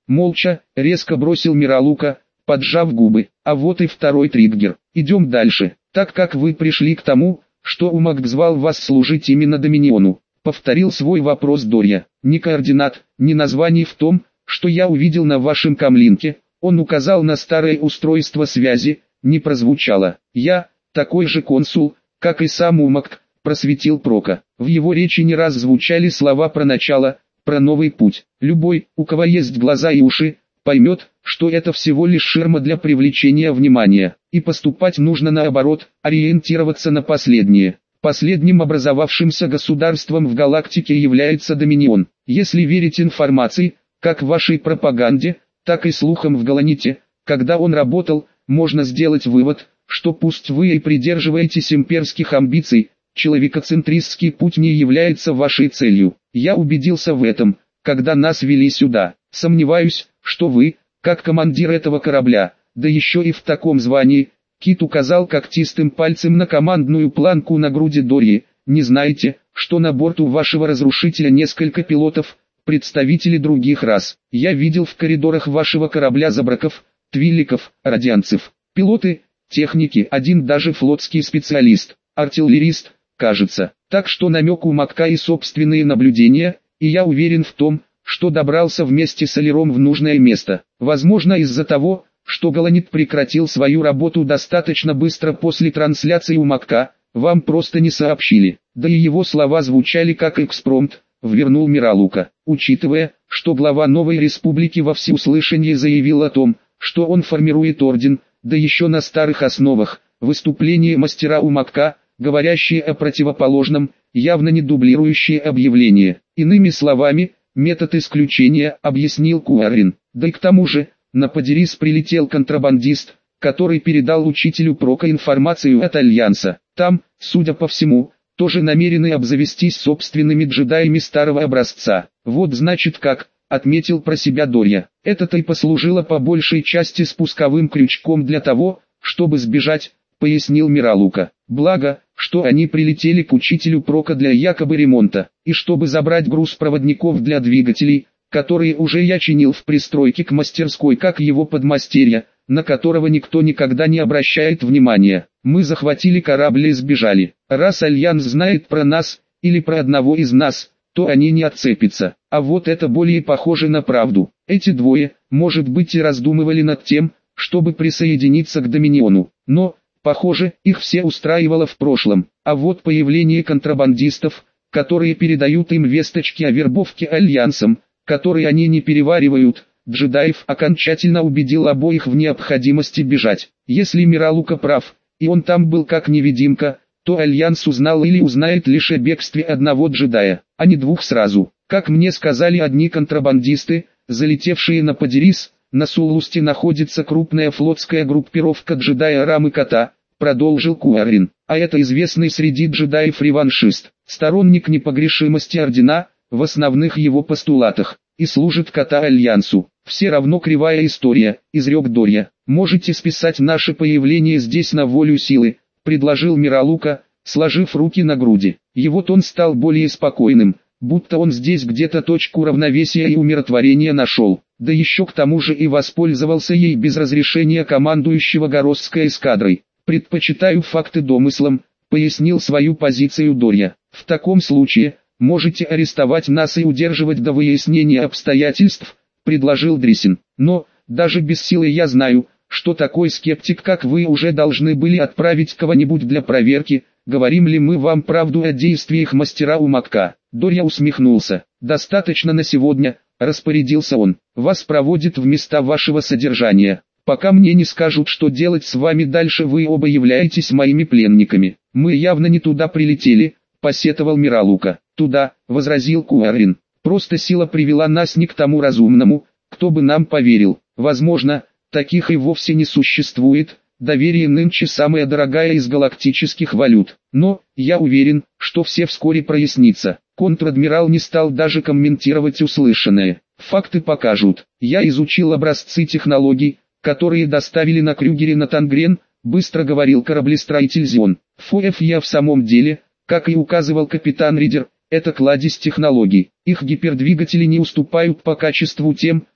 Молча, резко бросил Миралука, поджав губы. А вот и второй триггер. Идем дальше. Так как вы пришли к тому, что Умак звал вас служить именно Доминиону, повторил свой вопрос Дорья. Ни координат, ни названий в том, что я увидел на вашем камлинке, он указал на старое устройство связи, не прозвучало. Я, такой же консул, как и сам Умак, просветил Прока. В его речи не раз звучали слова про начало, про новый путь. Любой, у кого есть глаза и уши, поймет, что это всего лишь ширма для привлечения внимания, и поступать нужно наоборот, ориентироваться на последнее. Последним образовавшимся государством в галактике является Доминион. Если верить информации, как вашей пропаганде, так и слухам в Галаните, когда он работал, можно сделать вывод, что пусть вы и придерживаетесь имперских амбиций, человекоцентристский путь не является вашей целью. Я убедился в этом, когда нас вели сюда. Сомневаюсь, что вы, как командир этого корабля, да еще и в таком звании, Кит указал когтистым пальцем на командную планку на груди Дорьи, не знаете, что на борту вашего разрушителя несколько пилотов, представители других рас. Я видел в коридорах вашего корабля забраков, твилликов, радианцев. Пилоты, техники, один даже флотский специалист, артиллерист, кажется. Так что намек у Макка и собственные наблюдения, и я уверен в том, что добрался вместе с Алером в нужное место. Возможно из-за того, что Галанит прекратил свою работу достаточно быстро после трансляции у Макка, вам просто не сообщили. Да и его слова звучали как экспромт, ввернул Миралука. Учитывая, что глава новой республики во всеуслышание заявил о том, что он формирует орден, да еще на старых основах, выступление мастера у Макка, говорящие о противоположном, явно не дублирующие объявление. Иными словами, метод исключения, объяснил Куарин. Да и к тому же, на Падирис прилетел контрабандист, который передал учителю Прока информацию от Альянса. Там, судя по всему, тоже намерены обзавестись собственными джедаями старого образца. Вот значит как, отметил про себя Дорья. Это-то и послужило по большей части спусковым крючком для того, чтобы сбежать, пояснил Миралука. Благо, что они прилетели к учителю Прока для якобы ремонта, и чтобы забрать груз проводников для двигателей, которые уже я чинил в пристройке к мастерской как его подмастерья, на которого никто никогда не обращает внимания. Мы захватили корабль и сбежали. Раз Альянс знает про нас, или про одного из нас, то они не отцепятся. А вот это более похоже на правду. Эти двое, может быть, и раздумывали над тем, чтобы присоединиться к Доминиону. Но, похоже, их все устраивало в прошлом. А вот появление контрабандистов, которые передают им весточки о вербовке Альянсом, которые они не переваривают, джедаев окончательно убедил обоих в необходимости бежать. Если Миралука прав, и он там был как невидимка, то Альянс узнал или узнает лишь о бегстве одного джедая, а не двух сразу. Как мне сказали одни контрабандисты, залетевшие на Падирис, на Суллусте находится крупная флотская группировка джедая Рамы Кота, продолжил Куарин. А это известный среди джедаев реваншист, сторонник непогрешимости Ордена, в основных его постулатах, и служит Кота Альянсу. Все равно кривая история, изрек Дорья. Можете списать наше появление здесь на волю силы, предложил Миралука, сложив руки на груди. Его тон стал более спокойным, будто он здесь где-то точку равновесия и умиротворения нашел. Да еще к тому же и воспользовался ей без разрешения командующего Горосской эскадрой. Предпочитаю факты домыслам, пояснил свою позицию Дорья. В таком случае, можете арестовать нас и удерживать до выяснения обстоятельств, предложил Дрисин. Но, даже без силы я знаю, что такой скептик как вы уже должны были отправить кого-нибудь для проверки, говорим ли мы вам правду о действиях мастера у Макка. Дорья усмехнулся. Достаточно на сегодня, распорядился он. Вас проводят в места вашего содержания. Пока мне не скажут, что делать с вами дальше, вы оба являетесь моими пленниками. Мы явно не туда прилетели, посетовал Миралука. Туда, возразил Куарин. Просто сила привела нас не к тому разумному, кто бы нам поверил. Возможно, таких и вовсе не существует. Доверие нынче самая дорогая из галактических валют. Но, я уверен, что все вскоре прояснится. Контр-адмирал не стал даже комментировать услышанное. Факты покажут. Я изучил образцы технологий, которые доставили на Крюгере на Тангрен, быстро говорил кораблестроитель Зион. ФОФ-Я в самом деле, как и указывал капитан Ридер, это кладезь технологий. Их гипердвигатели не уступают по качеству тем,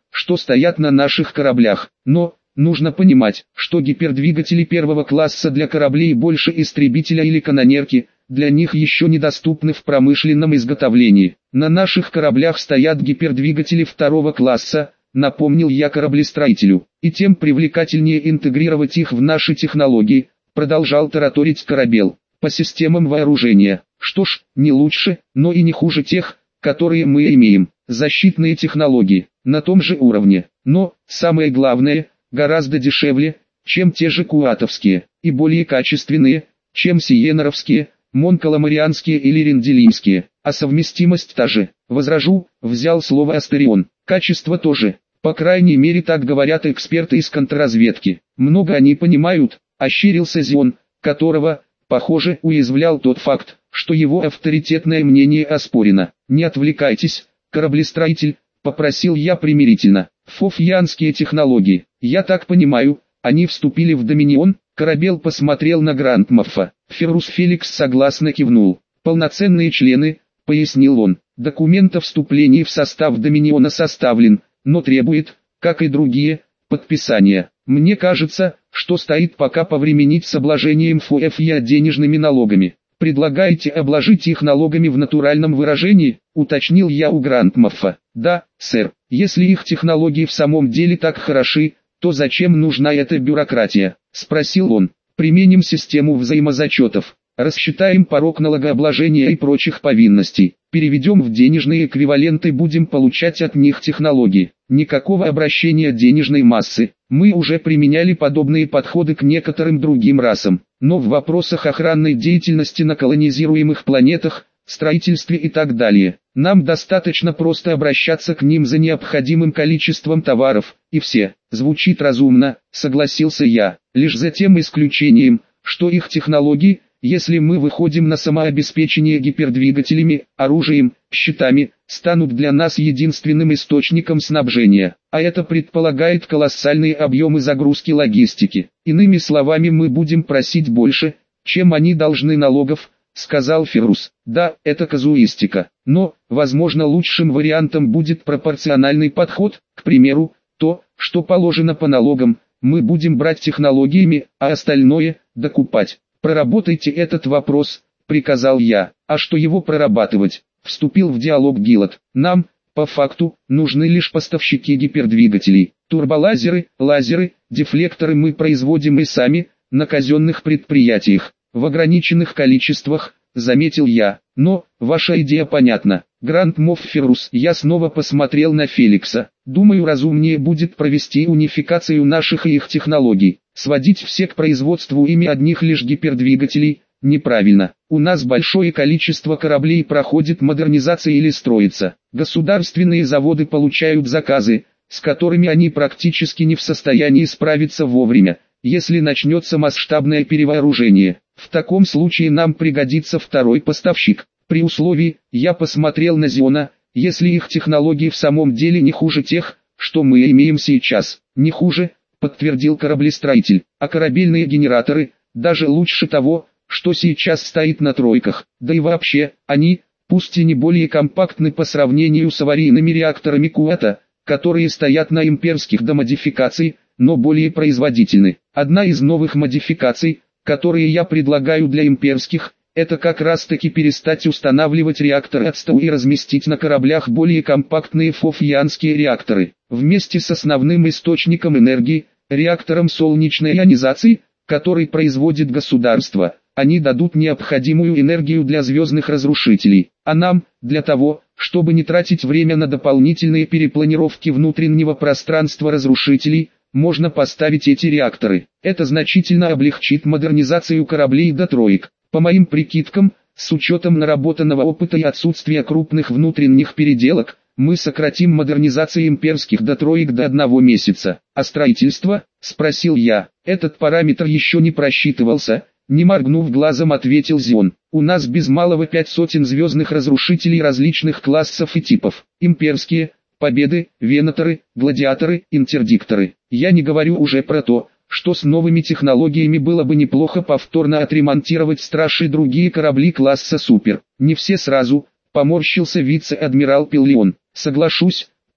что стоят на наших кораблях. Но, нужно понимать, что гипердвигатели первого класса для кораблей больше истребителя или канонерки, для них еще недоступны в промышленном изготовлении. На наших кораблях стоят гипердвигатели второго класса, напомнил я кораблестроителю, и тем привлекательнее интегрировать их в наши технологии, продолжал тараторить Корабел. По системам вооружения, что ж, не лучше, но и не хуже тех, которые мы имеем. Защитные технологии, на том же уровне, но, самое главное, гораздо дешевле, чем те же куатовские, и более качественные, чем сиенаровские, монкаламарианские или ренделийские, а совместимость та же. Возражу, взял слово Астерион, качество тоже, по крайней мере так говорят эксперты из контрразведки. Много они понимают, ощерился Зион, которого, похоже, уязвлял тот факт, что его авторитетное мнение оспорено. Не отвлекайтесь, кораблестроитель, попросил я примирительно. Фофьянские технологии, я так понимаю, они вступили в Доминион. Корабел посмотрел на Грандмаффа. Феррус Феликс согласно кивнул. Полноценные члены, пояснил он. Документ о вступлении в состав Доминиона составлен, но требует, как и другие, подписания. Мне кажется, что стоит пока повременить с обложением ФОФья денежными налогами. Предлагаете обложить их налогами в натуральном выражении, уточнил я у Грандмаффа. Да, сэр, если их технологии в самом деле так хороши, то зачем нужна эта бюрократия? Спросил он. Применим систему взаимозачетов, рассчитаем порог налогообложения и прочих повинностей, переведем в денежные эквиваленты, будем получать от них технологии. Никакого обращения денежной массы. Мы уже применяли подобные подходы к некоторым другим расам, но в вопросах охранной деятельности на колонизируемых планетах, строительстве и так далее, нам достаточно просто обращаться к ним за необходимым количеством товаров, и все. Звучит разумно, согласился я, лишь за тем исключением, что их технологии, если мы выходим на самообеспечение гипердвигателями, оружием, щитами, станут для нас единственным источником снабжения, а это предполагает колоссальные объемы загрузки логистики. Иными словами, мы будем просить больше, чем они должны налогов, сказал Феррус. Да, это казуистика, но, возможно, лучшим вариантом будет пропорциональный подход, к примеру, то, что положено по налогам, мы будем брать технологиями, а остальное – докупать. Проработайте этот вопрос, приказал я. А что его прорабатывать? Вступил в диалог Гилот. Нам, по факту, нужны лишь поставщики гипердвигателей. Турболазеры, лазеры, дефлекторы мы производим и сами, на казенных предприятиях, в ограниченных количествах, заметил я. Но, ваша идея понятна. Гранд-Мофф Феррус, я снова посмотрел на Феликса. Думаю, разумнее будет провести унификацию наших и их технологий. Сводить все к производству ими одних лишь гипердвигателей – неправильно. У нас большое количество кораблей проходит модернизация или строится. Государственные заводы получают заказы, с которыми они практически не в состоянии справиться вовремя, если начнется масштабное перевооружение. В таком случае нам пригодится второй поставщик. При условии, я посмотрел на Зиона, если их технологии в самом деле не хуже тех, что мы имеем сейчас. Не хуже, подтвердил кораблестроитель, а корабельные генераторы, даже лучше того, что сейчас стоит на тройках. Да и вообще, они, пусть и не более компактны по сравнению с аварийными реакторами Куата, которые стоят на имперских до модификаций, но более производительны. Одна из новых модификаций, которые я предлагаю для имперских, это как раз таки перестать устанавливать реакторы от СТУ и разместить на кораблях более компактные фофьянские реакторы. Вместе с основным источником энергии, реактором солнечной ионизации, который производит государство, они дадут необходимую энергию для звездных разрушителей. А нам, для того, чтобы не тратить время на дополнительные перепланировки внутреннего пространства разрушителей, можно поставить эти реакторы. Это значительно облегчит модернизацию кораблей до троек. По моим прикидкам, с учетом наработанного опыта и отсутствия крупных внутренних переделок, мы сократим модернизацию имперских до троек до одного месяца. А строительство? Спросил я. Этот параметр еще не просчитывался, не моргнув глазом ответил Зион. У нас без малого пять сотен звездных разрушителей различных классов и типов. Имперские, Победы, Венаторы, Гладиаторы, Интердикторы. Я не говорю уже про то, что с новыми технологиями было бы неплохо повторно отремонтировать Страж и другие корабли класса Супер. Не все сразу, поморщился вице-адмирал Пиллион. Соглашусь,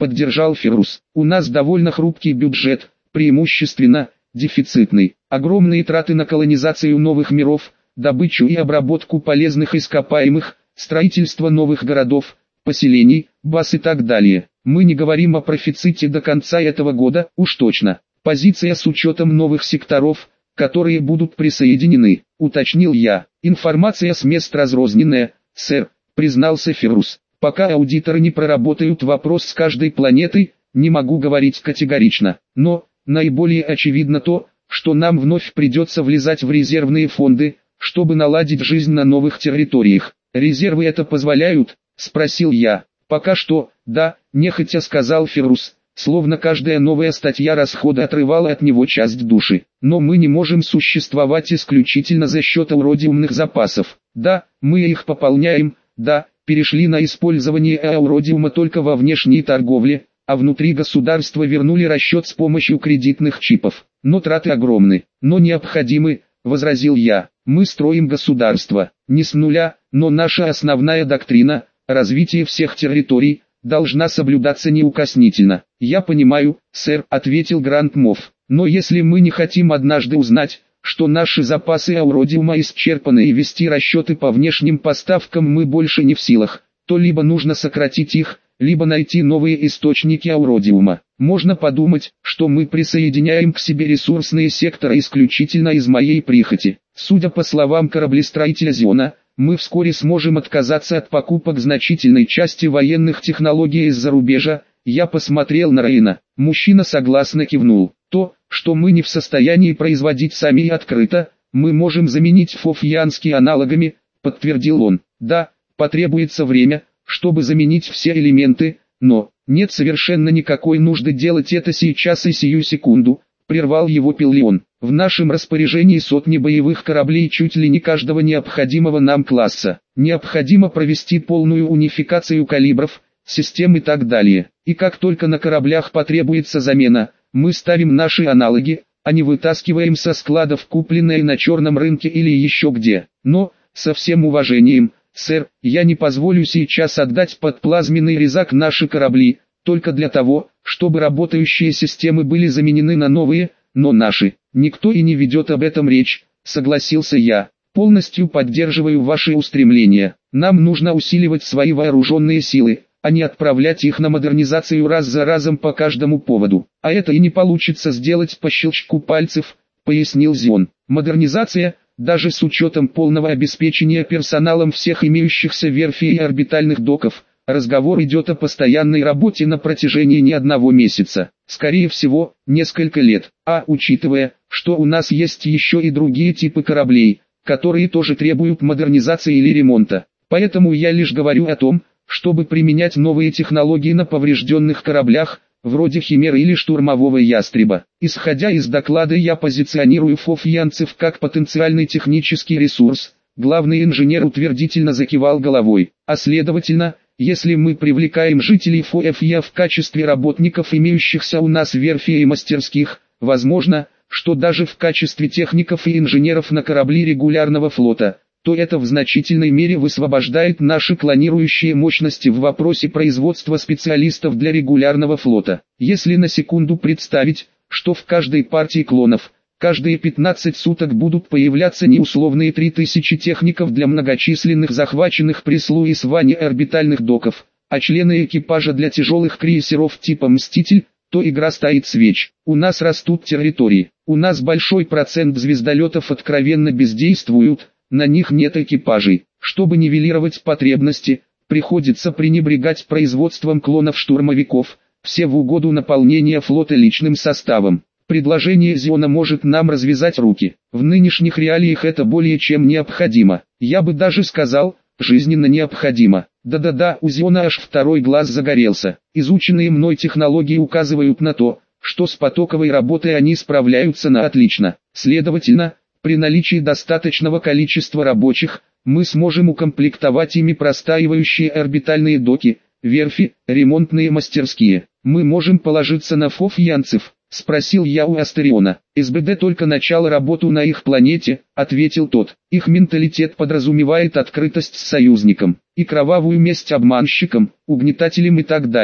поддержал Фирус. У нас довольно хрупкий бюджет, преимущественно дефицитный. Огромные траты на колонизацию новых миров, добычу и обработку полезных ископаемых, строительство новых городов, поселений, баз и так далее. Мы не говорим о профиците до конца этого года, уж точно. Позиция с учетом новых секторов, которые будут присоединены, уточнил я. Информация с мест разрозненная, сэр, признался Фирус. Пока аудиторы не проработают вопрос с каждой планетой, не могу говорить категорично. Но, наиболее очевидно то, что нам вновь придется влезать в резервные фонды, чтобы наладить жизнь на новых территориях. Резервы это позволяют? Спросил я. Пока что, да, нехотя сказал Фирус, словно каждая новая статья расхода отрывала от него часть души. Но мы не можем существовать исключительно за счет ауродиумных запасов. Да, мы их пополняем, да, перешли на использование ауродиума только во внешней торговле, а внутри государства вернули расчет с помощью кредитных чипов. Но траты огромны, но необходимы, возразил я. Мы строим государство, не с нуля, но наша основная доктрина, развитие всех территорий, должна соблюдаться неукоснительно. Я понимаю, сэр, ответил Гранд Мофф, но если мы не хотим однажды узнать, что наши запасы ауродиума исчерпаны и вести расчеты по внешним поставкам мы больше не в силах, то либо нужно сократить их, либо найти новые источники ауродиума. Можно подумать, что мы присоединяем к себе ресурсные секторы исключительно из моей прихоти. Судя по словам кораблестроителя Зиона, мы вскоре сможем отказаться от покупок значительной части военных технологий из-за рубежа. Я посмотрел на Рейна. Мужчина согласно кивнул. То, что мы не в состоянии производить сами и открыто, мы можем заменить фофьянские аналогами, подтвердил он. Да, потребуется время, чтобы заменить все элементы, но нет совершенно никакой нужды делать это сейчас и сию секунду, прервал его Пиллион. В нашем распоряжении сотни боевых кораблей чуть ли не каждого необходимого нам класса. Необходимо провести полную унификацию калибров, систем и так далее. И как только на кораблях потребуется замена, мы ставим наши аналоги, а не вытаскиваем со складов купленные на черном рынке или еще где. Но, со всем уважением, сэр, я не позволю сейчас отдать под плазменный резак наши корабли, только для того, чтобы работающие системы были заменены на новые, но наши. Никто и не ведет об этом речь, согласился я. Полностью поддерживаю ваши устремления. Нам нужно усиливать свои вооруженные силы, а не отправлять их на модернизацию раз за разом по каждому поводу. А это и не получится сделать по щелчку пальцев, пояснил Зион. Модернизация, даже с учетом полного обеспечения персоналом всех имеющихся верфей и орбитальных доков, разговор идет о постоянной работе на протяжении не одного месяца, скорее всего, несколько лет. А учитывая, что у нас есть еще и другие типы кораблей, которые тоже требуют модернизации или ремонта. Поэтому я лишь говорю о том, чтобы применять новые технологии на поврежденных кораблях, вроде Химеры или штурмового Ястреба. Исходя из доклада я позиционирую фофьянцев как потенциальный технический ресурс. Главный инженер утвердительно закивал головой. А следовательно, если мы привлекаем жителей ФОФья в качестве работников имеющихся у нас верфей и мастерских, возможно, что даже в качестве техников и инженеров на корабли регулярного флота, то это в значительной мере высвобождает наши клонирующие мощности в вопросе производства специалистов для регулярного флота. Если на секунду представить, что в каждой партии клонов, каждые пятнадцать суток будут появляться неусловные три тысячи техников для многочисленных захваченных при Слуи с Вани орбитальных доков, а члены экипажа для тяжелых крейсеров типа «Мститель», то игра стоит свеч. У нас растут территории, у нас большой процент звездолетов откровенно бездействуют, на них нет экипажей. Чтобы нивелировать потребности, приходится пренебрегать производством клонов-штурмовиков, все в угоду наполнения флота личным составом. Предложение Зиона может нам развязать руки. В нынешних реалиях это более чем необходимо. Я бы даже сказал, жизненно необходимо. Да-да-да, у Зиона аж второй глаз загорелся. Изученные мной технологии указывают на то, что с потоковой работой они справляются на отлично. Следовательно, при наличии достаточного количества рабочих, мы сможем укомплектовать ими простаивающие орбитальные доки, верфи, ремонтные мастерские. Мы можем положиться на фофьянцев, спросил я у Астериона. СБД только начало работы на их планете, ответил тот. Их менталитет подразумевает открытость с союзником, и кровавую месть обманщикам, угнетателям и так далее.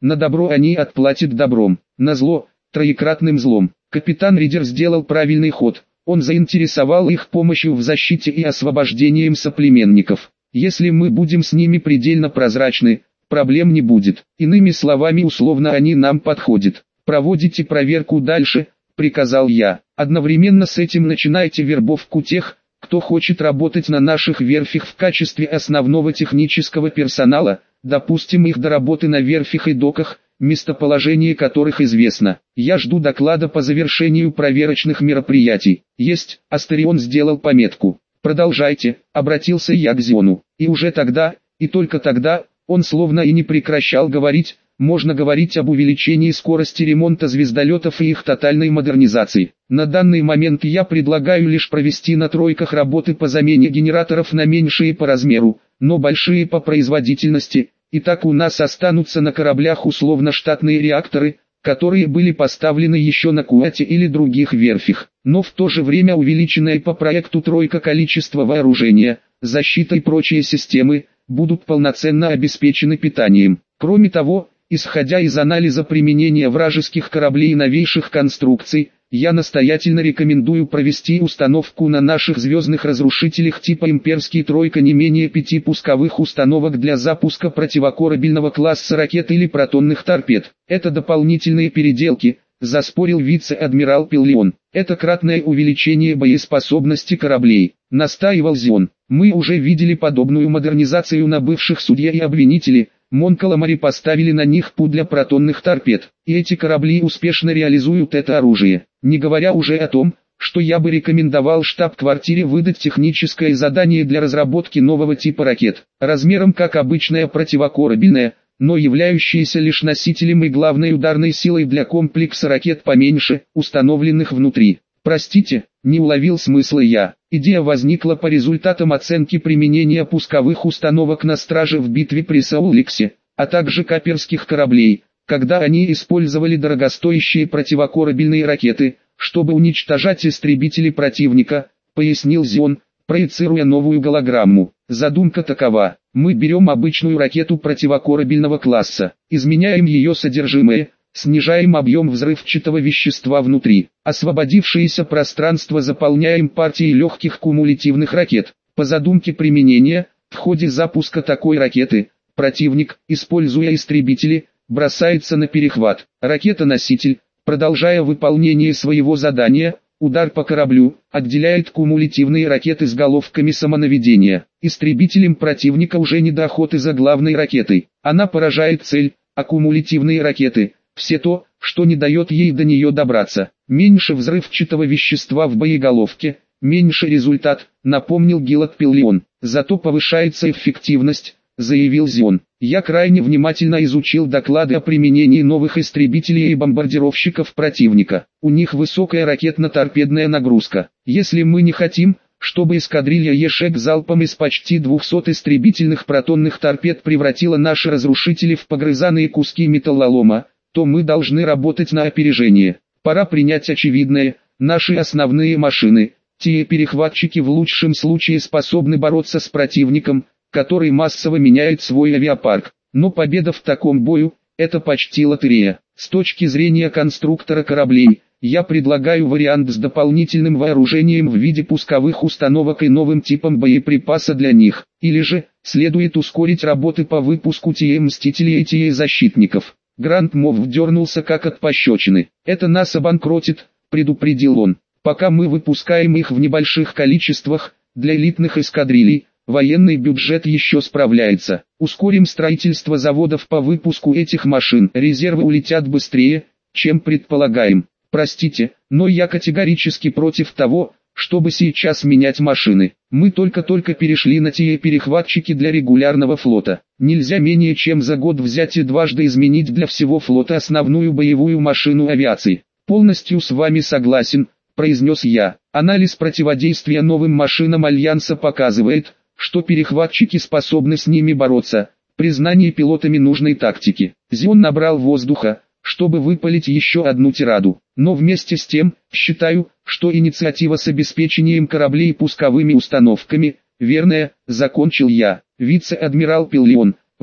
На добро они отплатят добром, на зло – троекратным злом. Капитан Ридер сделал правильный ход. Он заинтересовал их помощью в защите и освобождением соплеменников. Если мы будем с ними предельно прозрачны, проблем не будет. Иными словами, условно они нам подходят. Проводите проверку дальше, приказал я. Одновременно с этим начинайте вербовку тех, кто хочет работать на наших верфях в качестве основного технического персонала, допустим их до работы на верфях и доках, местоположение которых известно. Я жду доклада по завершению проверочных мероприятий. Есть, Астерион сделал пометку. Продолжайте, обратился я к Зиону. И уже тогда, и только тогда, он словно и не прекращал говорить, можно говорить об увеличении скорости ремонта звездолетов и их тотальной модернизации. На данный момент я предлагаю лишь провести на тройках работы по замене генераторов на меньшие по размеру, но большие по производительности. И так у нас останутся на кораблях условно штатные реакторы, которые были поставлены еще на Куате или других верфях. Но в то же время увеличенное по проекту тройка количество вооружения, защита и прочие системы, будут полноценно обеспечены питанием. Кроме того, исходя из анализа применения вражеских кораблей и новейших конструкций, я настоятельно рекомендую провести установку на наших звездных разрушителях типа «Имперский тройка» не менее пяти пусковых установок для запуска противокорабельного класса ракет или протонных торпед. Это дополнительные переделки, заспорил вице-адмирал Пиллион. Это кратное увеличение боеспособности кораблей, настаивал Зион. Мы уже видели подобную модернизацию на бывших судья и обвинители. Монкаламари поставили на них пу для протонных торпед, и эти корабли успешно реализуют это оружие. Не говоря уже о том, что я бы рекомендовал штаб-квартире выдать техническое задание для разработки нового типа ракет, размером как обычная противокорабельная, но являющаяся лишь носителем и главной ударной силой для комплекса ракет поменьше, установленных внутри. Простите, не уловил смысла я. Идея возникла по результатам оценки применения пусковых установок на страже в битве при Сауликсе, а также каперских кораблей, когда они использовали дорогостоящие противокорабельные ракеты, чтобы уничтожать истребители противника, пояснил Зион, проецируя новую голограмму. Задумка такова: мы берем обычную ракету противокорабельного класса, изменяем ее содержимое, снижаем объем взрывчатого вещества внутри, освободившееся пространство заполняем партией легких кумулятивных ракет. По задумке применения, в ходе запуска такой ракеты, противник, используя истребители, бросается на перехват. Ракета-носитель, продолжая выполнение своего задания, удар по кораблю, отделяет кумулятивные ракеты с головками самонаведения. Истребителям противника уже не до охоты за главной ракетой, она поражает цель, а кумулятивные ракеты – все то, что не дает ей до нее добраться. Меньше взрывчатого вещества в боеголовке, меньше результат, напомнил Гилад Пиллион. Зато повышается эффективность, заявил Зион. Я крайне внимательно изучил доклады о применении новых истребителей и бомбардировщиков противника. У них высокая ракетно-торпедная нагрузка. Если мы не хотим, чтобы эскадрилья Ешек залпом из почти двухсот истребительных протонных торпед превратила наши разрушители в погрызанные куски металлолома, то мы должны работать на опережение. Пора принять очевидное: наши основные машины, те перехватчики в лучшем случае способны бороться с противником, который массово меняет свой авиапарк. Но победа в таком бою – это почти лотерея. С точки зрения конструктора кораблей, я предлагаю вариант с дополнительным вооружением в виде пусковых установок и новым типом боеприпаса для них. Или же, следует ускорить работы по выпуску те мстителей и те защитников. Грант Мов дернулся как от пощечины. «Это нас обанкротит», — предупредил он. «Пока мы выпускаем их в небольших количествах, для элитных эскадрилей, военный бюджет еще справляется. Ускорим строительство заводов по выпуску этих машин. Резервы улетят быстрее, чем предполагаем. Простите, но я категорически против того, чтобы сейчас менять машины. Мы только-только перешли на те перехватчики для регулярного флота. Нельзя менее чем за год взять и дважды изменить для всего флота основную боевую машину авиации». «Полностью с вами согласен», — произнес я. «Анализ противодействия новым машинам Альянса показывает, что перехватчики способны с ними бороться. Признание пилотами нужной тактики». Зион набрал воздуха, чтобы выпалить еще одну тираду. «Но вместе с тем, считаю, что инициатива с обеспечением кораблей пусковыми установками, верная», — закончил я. Вице-адмирал Пиллион,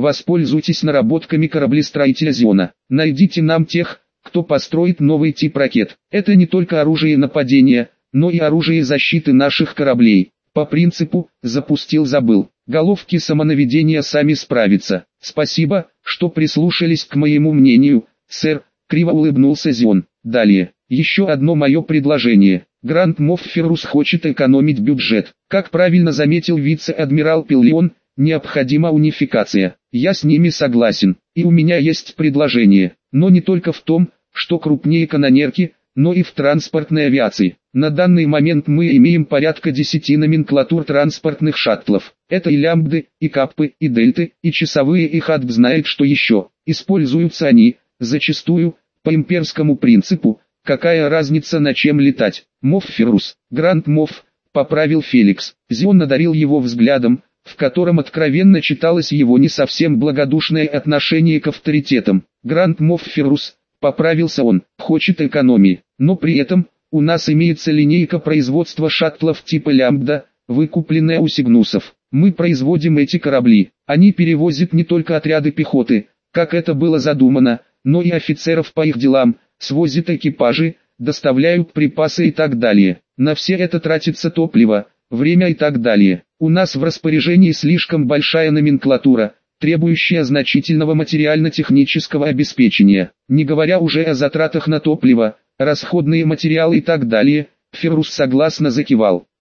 Воспользуйтесь наработками кораблестроителя Зиона. Найдите нам тех, кто построит новый тип ракет. Это не только оружие нападения, но и оружие защиты наших кораблей. По принципу «запустил-забыл». Головки самонаведения сами справятся. Спасибо, что прислушались к моему мнению, сэр, криво улыбнулся Зион. Далее, еще одно мое предложение. Гранд Мофф Феррус хочет экономить бюджет. Как правильно заметил вице-адмирал Пиллион, необходима унификация. Я с ними согласен, и у меня есть предложение, но не только в том, что крупнее канонерки, но и в транспортной авиации. На данный момент мы имеем порядка десяти номенклатур транспортных шаттлов. Это и лямбды, и каппы, и дельты, и часовые, и хатб знает что еще. Используются они, зачастую, по имперскому принципу, какая разница на чем летать. Мофф Феррус, Гранд Мофф, поправил Феликс. Зион надарил его взглядом, в котором откровенно читалось его не совсем благодушное отношение к авторитетам. Гранд Мофф Феррус, поправился он, хочет экономии, но при этом, у нас имеется линейка производства шаттлов типа лямбда, выкупленная у сигнусов. Мы производим эти корабли, они перевозят не только отряды пехоты, как это было задумано, но и офицеров по их делам, свозят экипажи, доставляют припасы и так далее. На все это тратится топливо, время и так далее. У нас в распоряжении слишком большая номенклатура, требующая значительного материально-технического обеспечения, не говоря уже о затратах на топливо, расходные материалы и так далее. Феррус согласно закивал.